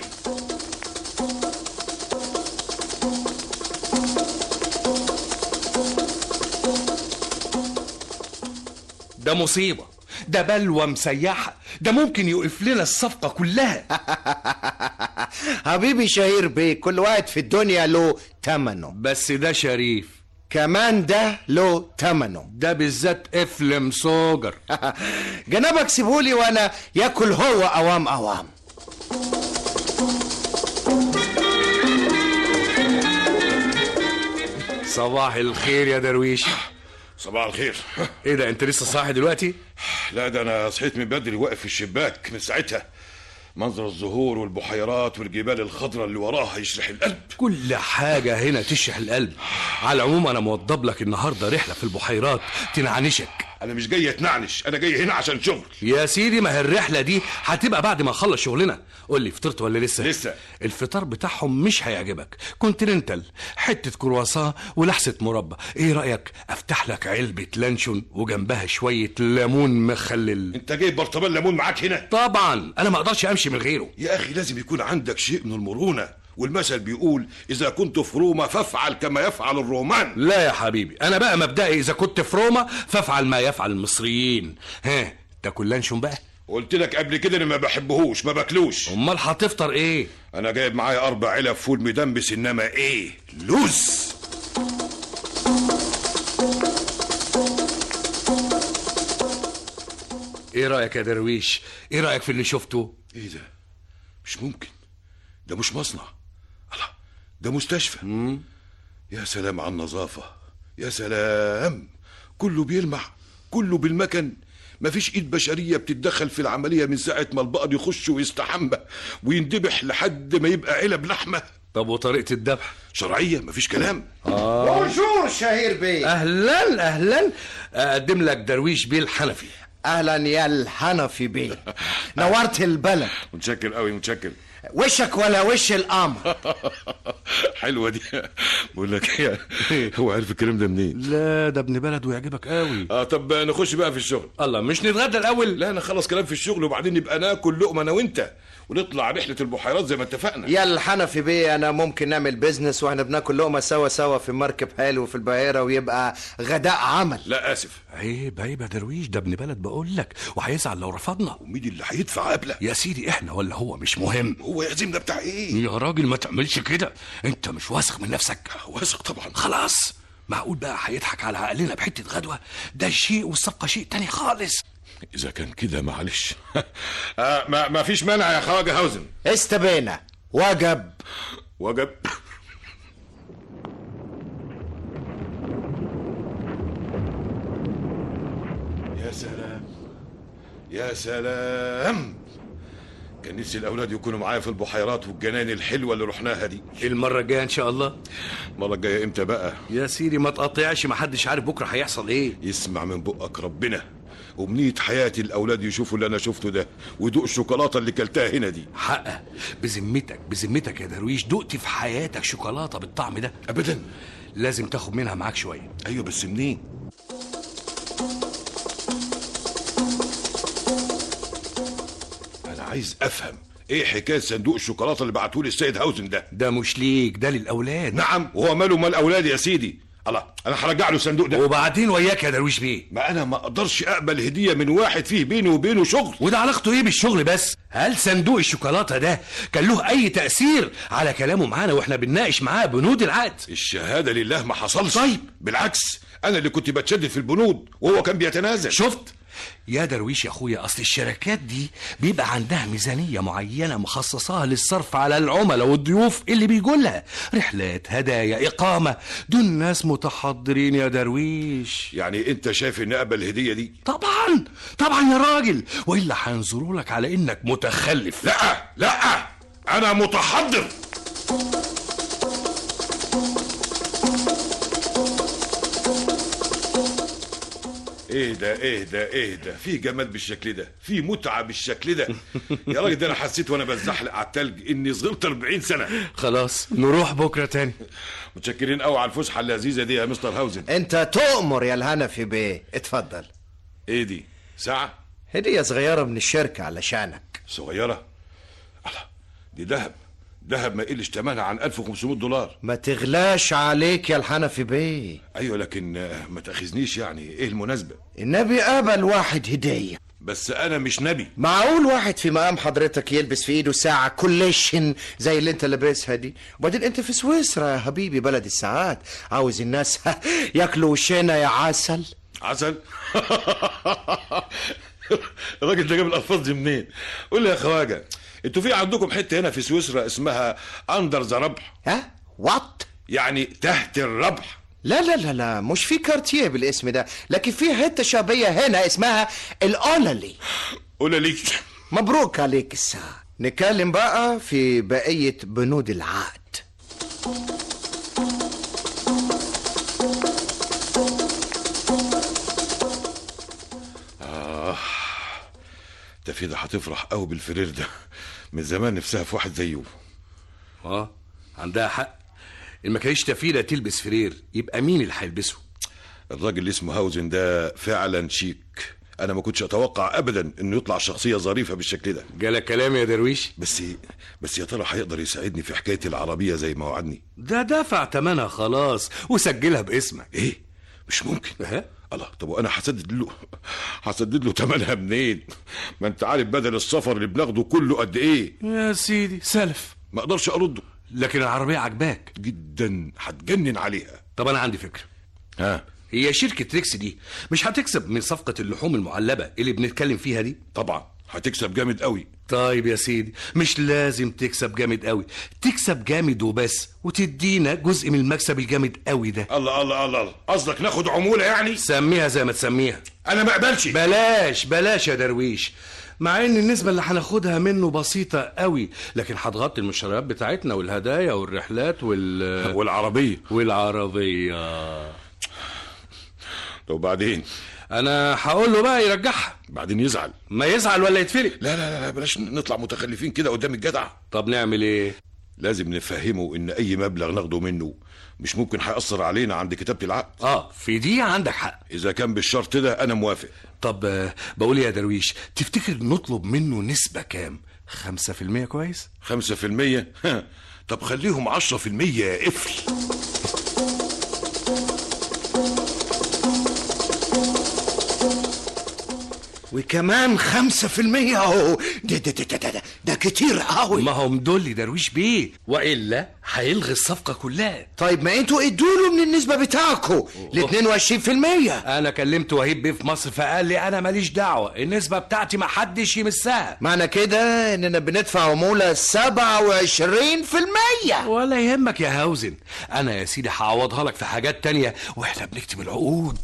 ده مصيبه، ده بلوى مسيحه، ده ممكن يوقف لنا الصفقه كلها. حبيبي شهير بيه، كل واحد في الدنيا له تمنه، بس ده شريف كمان ده له تمنه، ده بالذات افلم سوجر. جنابك سيبولي وانا ياكل هو اوام اوام. صباح الخير يا درويش. صباح الخير. ايه ده انت لسه صاحي دلوقتي؟ لا ده انا صحيت من بدري واقف في الشباك من ساعتها. منظر الزهور والبحيرات والجبال الخضراء اللي وراها يشرح القلب. كل حاجة هنا تشرح القلب. على العموم انا موضب لك النهارده رحلة في البحيرات تنعنشك. انا مش جاي اتنعنش، انا جاي هنا عشان شغل. يا سيدي ما هي الرحلة دي هتبقى بعد ما نخلص شغلنا. قول لي فطرت ولا لسه؟ لسه. الفطار بتاعهم مش هيعجبك، كونتيننتال، حتة كرواسون ولحسة مربى. ايه رأيك افتح لك علبة لانشون وجنبها شوية ليمون مخلل؟ انت جايب برطمان ليمون معاك هنا؟ طبعا انا ما اقدرش امشي من غيره. يا اخي لازم يكون عندك شيء من المرونة، والمثل بيقول اذا كنت في روما فافعل كما يفعل الرومان. لا يا حبيبي، انا بقى مبدئي اذا كنت في روما فافعل ما يفعل المصريين. ها تاكل لانشون بقى؟ قلت لك قبل كده اني ما بحبهوش، ما باكلوش. امال هتفطر ايه؟ انا جايب معايا اربع علب فول مدمس، انما ايه لوز. ايه رايك يا درويش؟ ايه رايك في اللي شفته؟ ايه ده؟ مش ممكن، ده مش مصنع، الله ده مستشفى. مم. يا سلام على النظافة، يا سلام، كله بيلمع، كله بالمكن، مفيش ايد بشرية بتتدخل في العملية من ساعة ما البقر يخش ويستحمى ويندبح لحد ما يبقى علب لحمة. طب وطريقه الذبح؟ شرعيه مفيش كلام. اه بونجور شهير بيه. اهلا اهلا، اقدم لك درويش بيه الحنفي. اهلا يا الحنفي بيه، نورت البلد. متشكر قوي متشكر. وشك ولا وش القمر. حلوه دي. بقول لك ايه، هو عارف الكلام ده منين؟ لا ده ابن بلد ويعجبك قوي. اه طب نخش بقى في الشغل. الله، مش نتغدى الاول؟ لا نخلص كلام في الشغل وبعدين نبقى ناكل لقمه انا وانت ونطلع رحله البحيرات زي ما اتفقنا. يا الحنفي بيه، انا ممكن نعمل بيزنس واحنا بناكل لقمه سوا سوا في مركب حلو في البحيره ويبقى غداء عمل. لا اسف. عيب عيب يا درويش، ده ابن بلد بقول لك، وهيزعل لو رفضنا. ومين اللي هيدفع قبله؟ يا سيدي احنا ولا هو مش مهم. هو يعزمنا بتاع ايه؟ يا راجل ما تعملش كده، انت مش واثق من نفسك؟ واثق طبعا. خلاص، معقول بقى هيضحك على عقلنا بحته غدوه؟ ده شيء والصفقه شيء تاني خالص. اذا كان كده معلش. آه ما, ما فيش مانع يا خواجه هاوزن. استبينا. وجب وجب. يا سلام يا سلام، كان نفسي الاولاد يكونوا معايا في البحيرات والجنان الحلوه اللي رحناها دي. المره الجايه ان شاء الله. المره الجايه امتى بقى؟ يا سيدي ما تقطعش، ما حدش عارف بكره هيحصل ايه. يسمع من بقك ربنا. أمنية حياتي الأولاد يشوفوا اللي أنا شفته ده ويدوق الشوكولاتة اللي كلتها هنا دي. حقه. بذمتك بذمتك يا درويش، دقت في حياتك شوكولاتة بالطعم ده؟ أبدا. لازم تاخد منها معاك شوية. أيوة بس منين؟ أنا عايز أفهم ايه حكايه صندوق الشوكولاته اللي بعتهولي السيد هاوزن ده؟ ده مش ليك، ده للاولاد. نعم، وهو ماله مال اولادي يا سيدي؟ الله، انا هرجع له الصندوق ده. وبعدين وياك يا درويش بيه، ما انا ما اقدرش اقبل هديه من واحد فيه بيني وبينه شغل. وده علاقته ايه بالشغل بس؟ هل صندوق الشوكولاته ده كان له اي تاثير على كلامه معانا واحنا بنناقش معاه بنود العقد؟ الشهاده لله ما حصلش. طيب بالعكس، انا اللي كنت بتشدد في البنود وهو كان بيتنازل. شفت يا درويش يا اخويا، اصل الشركات دي بيبقى عندها ميزانيه معينه مخصصاها للصرف على العملاء والضيوف اللي بيجولها، رحلات، هدايا، اقامه. دول ناس متحضرين يا درويش. يعني انت شايف ان اقبل الهديه دي؟ طبعا طبعا يا راجل، والا هينظروا لك على انك متخلف. لا لا، انا متحضر. ايه ده ايه ده ايه ده، في جمال بالشكل ده، في متعه بالشكل ده. يا راجل ده انا حسيت وانا بزحلق على التلج اني صغرت أربعين سنه. خلاص نروح بكره تاني. متشكرين قوي على الفسحه اللذيذه دي يا مستر هاوزن. انت تؤمر يا الهنفي بيه، اتفضل. ايه دي؟ ساعه؟ هديه صغيره من الشركه علشانك. صغيره؟ الله، دي ذهب، ذهب ما يقلش ثمنها عن ألف وخمسمائة دولار. ما تغلاش عليك يا الحنفي بيه. ايوه لكن ما تاخذنيش، يعني ايه المناسبه؟ النبي قبل واحد هديه. بس انا مش نبي. معقول واحد في مقام حضرتك يلبس في ايده ساعه كوليشن زي اللي انت لابسها دي؟ وبعدين انت في سويسرا يا حبيبي، بلد الساعات، عاوز الناس ياكلوا وشنا يا عسل. عسل؟ الراجل ده جاب الالفاظ دي منين؟ قول لي يا خواجه، انتوا في عندكم حته هنا في سويسرا اسمها اندر ذا ربح؟ ها؟ وات؟ يعني تحت الربح؟ لا لا لا لا، مش في كارتيه بالاسم ده، لكن في حته شعبيه هنا اسمها الاولالي. اولالي؟ مبروك عليك الساعه. نتكلم بقى في بقيه بنود العقد. آه، تفيدة هتفرح قوي بالفرير ده، من زمان نفسها في واحد زيه. اه عندها حق، ما كانش تفيدة تلبس فرير، يبقى مين اللي هيلبسه؟ الراجل اللي اسمه هاوزن ده فعلا شيك، انا ما كنتش اتوقع ابدا انه يطلع شخصيه ظريفه بالشكل ده. جالك كلام يا درويش؟ بس بس يا ترى هيقدر يساعدني في حكايه العربيه زي ما وعدني؟ ده دفع ثمنها خلاص وسجلها باسمك. ايه؟ مش ممكن. ها؟ الله، طب وانا هسدد له هسدد له ثمنها منين؟ ما انت عارف بدل السفر اللي بناخده كله قد ايه يا سيدي. سلف، ما اقدرش ارده. لكن العربيه عجباك جدا، هتجنن عليها. طب انا عندي فكره. ها؟ هي شركه تريكس دي مش هتكسب من صفقه اللحوم المعلبه اللي بنتكلم فيها دي؟ طبعا هتكسب جامد قوي. طيب يا سيدي، مش لازم تكسب جامد قوي، تكسب جامد وبس وتدينا جزء من المكسب الجامد قوي ده. الله الله الله، قصدك ناخد عموله يعني؟ سميها زي ما تسميها، انا ما اقبلش. بلاش بلاش يا درويش، مع ان النسبة اللي هناخدها منه بسيطة قوي، لكن هتغطي المشتريات بتاعتنا والهدايا والرحلات وال والعربية والعربية. طب بعدين انا هقول له بقى يرجعها. بعدين يزعل. ما يزعل ولا يتفلق. لا لا لا بلاش نطلع متخلفين كده قدام الجدع. طب نعمل ايه؟ لازم نفهمه ان اي مبلغ ناخده منه مش ممكن هيأثر علينا عند كتابة العقد. اه في دي عندك حق. اذا كان بالشرط ده انا موافق. طب آه بقول يا درويش، تفتكر نطلب منه نسبة كام؟ خمسة في المية كويس؟ خمسة في المية؟ طب خليهم عشرة في المية يا قفل. وكمان خمسة في المية اهو، ده ده ده ده, ده, ده كتير قوي. ما هو مدولي درويش بيه، والا هيلغي الصفقه كلها. طيب ما انتوا ادوا له من النسبه بتاعكم ل اتنين وعشرين في المية. انا كلمت وهيب بيه في مصر فقال لي انا ماليش دعوه، النسبه بتاعتي ما حدش يمسها. معنى كده اننا بندفع عموله سبعة وعشرين في المية. ولا يهمك يا هاوزن، انا يا سيدي هعوضها لك في حاجات تانية واحنا بنكتب العقود.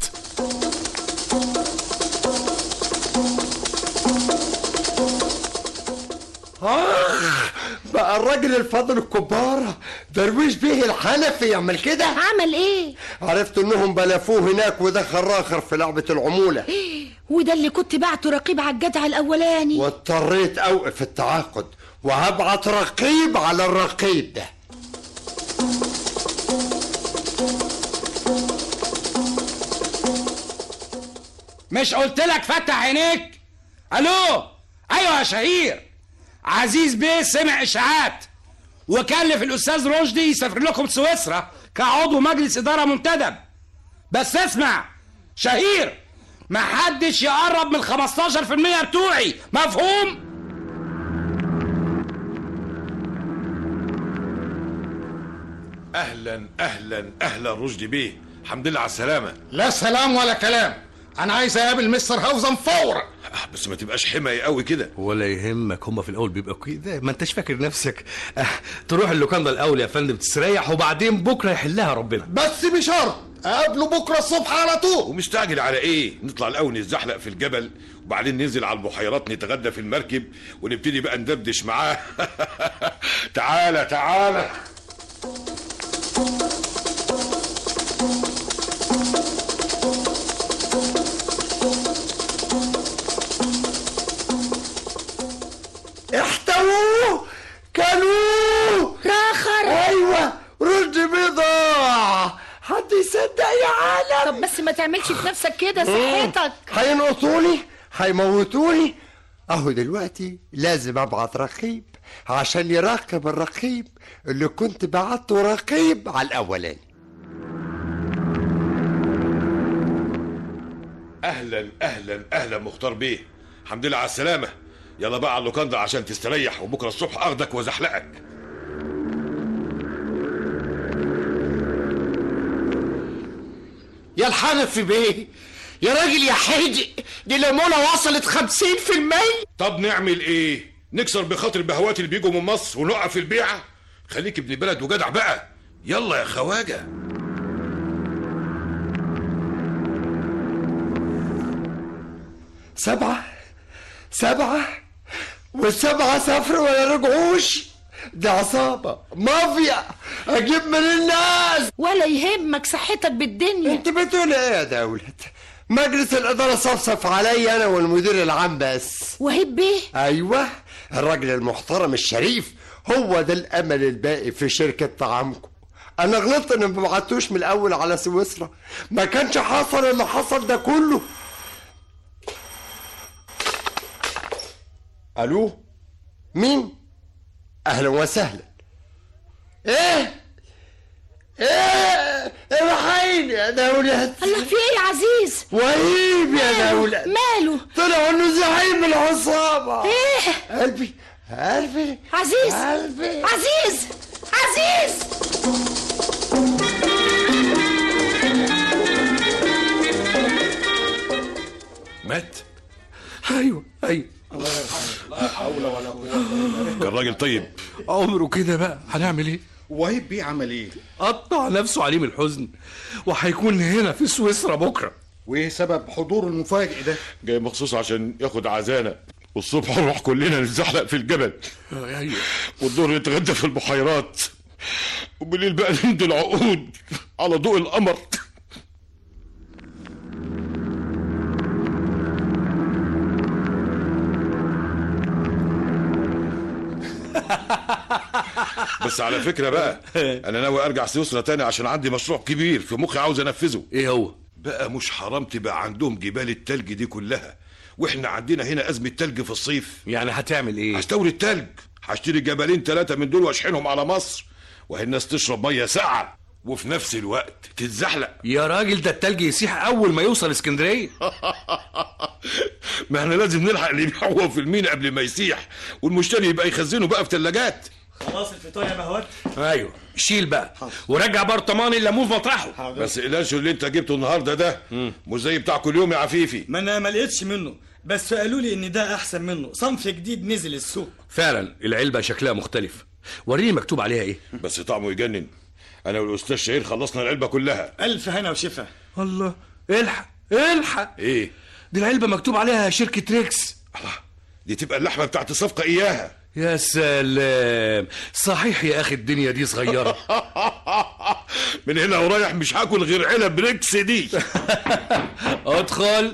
آه بقى الراجل الفاضل الكبارة درويش بيه الحنفي يعمل كده. عمل ايه؟ عرفت انهم بلفوه هناك ودخل راخر في لعبة العمولة. وده اللي كنت بعته رقيب على الجدع الاولاني، واضطريت اوقف التعاقد وهبعت رقيب على الرقيب ده. مش قلت لك فتح عينيك؟ الو ايوه يا شهير، عزيز بيه سمع اشاعات وكلف الاستاذ رشدي يسافر لكم سويسرا كعضو مجلس اداره منتدب. بس اسمع شهير، ما حدش يقرب من خمستاشر في المية بتوعي، مفهوم؟ اهلا اهلا اهلا رشدي بيه، الحمد لله على السلامه. لا سلام ولا كلام، انا عايز اقابل مستر هاوزن فورا. بس ما تبقاش حماية قوي كده. ولا يهمك، هما في الاول بيبقوا كده، ما انتش فاكر نفسك. أه تروح اللوكاندا الاول يا فندم تستريح، وبعدين بكره يحلها ربنا. بس بشرط اقابله بكره الصبح على طول. ومستعجل على ايه؟ نطلع الاول نتزحلق في الجبل وبعدين ننزل على البحيرات نتغدى في المركب ونبتدي بقى ندردش معاه. تعالى تعالى. احتووه كلوه راخر. ايوه رشدي بيضاع، حد يصدق يا عالم. طب بس ما تعملش في نفسك كده، صحتك. هينقصوني هيموتوني. اهو دلوقتي لازم ابعت رقيب عشان يراقب الرقيب اللي كنت بعته رقيب على الاولاني. اهلا اهلا اهلا مختار بيه، الحمد لله على السلامه. يلا بقى على اللوكاندا عشان تستريح، وبكره الصبح اخدك وازحلقك. يا الحنفي بيه يا راجل يا حيدي، دي العمولة وصلت خمسين في المية. طب نعمل ايه؟ نكسر بخاطر البهوات اللي بيجوا من مصر ونوقف البيعة؟ خليك ابن بلد وجدع بقى، يلا يا خواجة. سبعة سبعة والسبعة سافروا ولا رجعوش. دي عصابة مافيا، اجيب من الناس. ولا يهمك، صحتك بالدنيا. انت بتقول ايه يا دولة؟ مجلس الادارة صفصف علي انا والمدير العام بس. وهيب بيه؟ ايوه الراجل المحترم الشريف، هو ده الامل الباقي في شركة طعامكم. انا غلطت ان ما بعتوش من الاول على سويسرا، ما كانش حصل اللي حصل ده كله. الو مين؟ اهلا وسهلا. ايه ايه الحين يا دولة؟ الله في ايه يا عزيز؟ وهيب يا دولة. ماله؟ طلع انه زعيم العصابة. ايه؟ قلبي قلبي عزيز قلبي عزيز عزيز. مات؟ ايوه ايوه. الله يرحمه. لا حول ولا قوة الا بالله. كان راجل طيب. عمره كده بقى، هنعمل ايه؟ وهيب بيه عمل ايه؟ قطع نفسه عليه من الحزن، وهيكون هنا في سويسرا بكره. وايه سبب حضوره المفاجئ ده؟ جاي مخصوص عشان ياخد عزانة والصبح نروح كلنا نتزحلق في الجبل، والظهر نتغدى في البحيرات، وبالليل بقى نمد العقود على ضوء القمر. بس على فكرة بقى، انا ناوي ارجع سويسرا تاني عشان عندي مشروع كبير في مخي عاوز انفذه. ايه هو؟ بقى مش حرام تبقى عندهم جبال التلج دي كلها واحنا عندنا هنا ازمة تلج في الصيف؟ يعني هتعمل ايه؟ هستورد تلج، هشتري جبلين ثلاثة من دول واشحنهم على مصر، وهي الناس تشرب مية ساقعة وفي نفس الوقت تتزحلق. يا راجل ده التلج يسيح اول ما يوصل اسكندريه. ما احنا لازم نلحق نبيعه في المينا قبل ما يسيح، والمشتري يبقى يخزنه بقى في ثلاجات. خلاص الفطار يا بهوات؟ ايوه شيل بقى ورجع برطمان الليمون في مطرحه. بس القلاشو اللي انت جبته النهارده ده مش زي بتاع كل يوم يا عفيفي. ما انا ما لقيتش منه، بس قالوا لي ان ده احسن منه، صنف جديد نزل السوق. فعلا العلبه شكلها مختلف. وريني مكتوب عليها ايه. بس طعمه يجنن. انا والاستاذ شهير خلصنا العلبه كلها. الف هنا وشفا. الله، الحق الحق. ايه دي العلبه مكتوب عليها شركه ريكس. الله، دي تبقى اللحمه بتاعت الصفقه اياها. يا سلام، صحيح يا اخي الدنيا دي صغيره. من هنا ورايح مش هاكل غير علب ريكس دي. ادخل.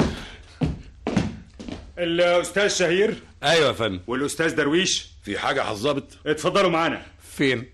الاستاذ شهير. ايوه يا فندم. والاستاذ درويش. في حاجه يا حظابط؟ اتفضلوا معانا. فين؟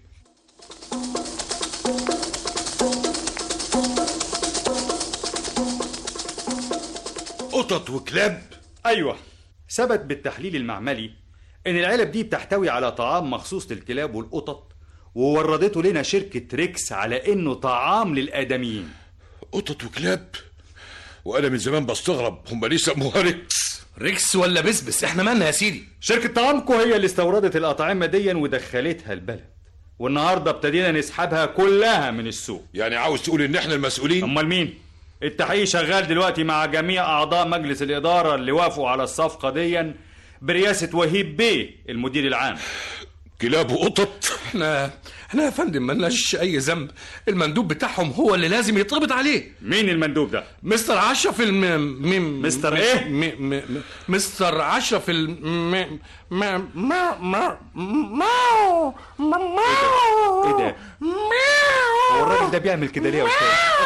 قطط وكلاب؟ ايوه، ثبت بالتحليل المعملي ان العلب دي بتحتوي على طعام مخصوص للكلاب والقطط، ووردته لنا شركة ريكس على انه طعام للآدميين. قطط وكلاب؟ وانا من زمان بستغرب هم ليه سموها ريكس؟ ريكس ولا بسبس، احنا مالنا يا سيدي؟ شركة طعامكو هي اللي استوردت الأطعمة دي ودخلتها البلد، والنهارده ابتدينا نسحبها كلها من السوق. يعني عاوز تقول ان احنا المسؤولين؟ امال مين؟ التحقيق شغال دلوقتي مع جميع اعضاء مجلس الاداره اللي وافقوا على الصفقه دي برئاسه وهيب بيه المدير العام. كلاب وقطط؟ احنا احنا يا فندم مالناش اي ذنب، المندوب بتاعهم هو اللي لازم يتربط عليه. مين المندوب ده؟ مستر عشرف الم م... مستر ايه؟ م... م... م... مستر عشرف الم م... ما ما ما ما ما ايه ده؟ هو الراجل ده بيعمل كده ليه يا استاذ؟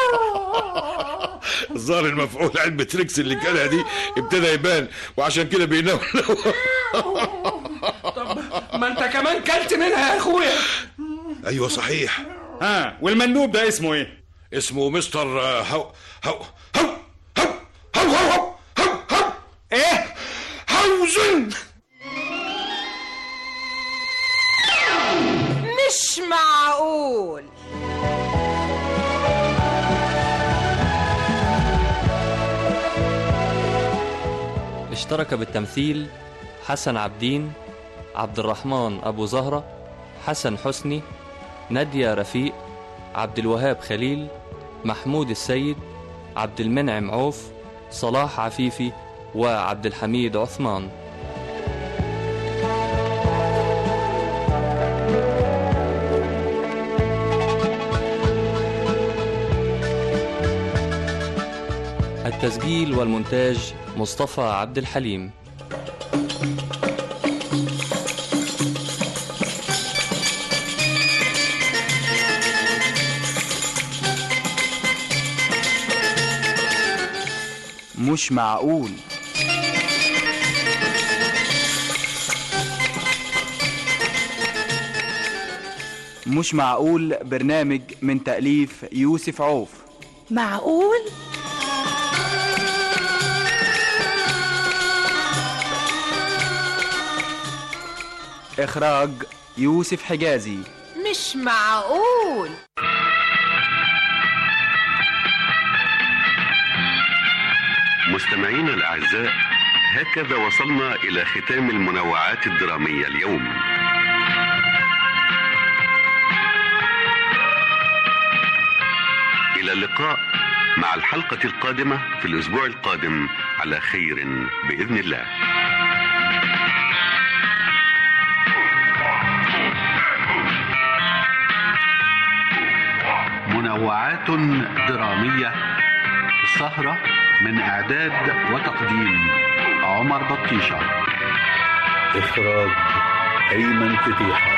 الظاهر المفعول علبة ريكس اللي كانها دي ابتدى يبان، وعشان كده بينام. طب ما انت كمان كلت منها يا اخويا. ايوه صحيح. ها، والمندوب ده اسمه ايه؟ اسمه مستر هو هو هو هو هو هو هو هو ايه؟ هاوزن. مش معقول. اشترك بالتمثيل حسن عبدين، عبد الرحمن أبو زهرة، حسن حسني، نادية رفيق، عبد الوهاب خليل، محمود السيد، عبد المنعم عوف، صلاح عفيفي، وعبد الحميد عثمان. التسجيل والمونتاج مصطفى عبد الحليم. مش معقول. مش معقول برنامج من تأليف يوسف عوف. معقول؟ إخراج يوسف حجازي. مش معقول. مستمعينا الأعزاء، هكذا وصلنا إلى ختام المنوعات الدرامية اليوم. إلى اللقاء مع الحلقة القادمة في الأسبوع القادم على خير بإذن الله. منوعات درامية، سهرة من إعداد وتقديم عمر بطيشة. إخراج أيمن فتيحة.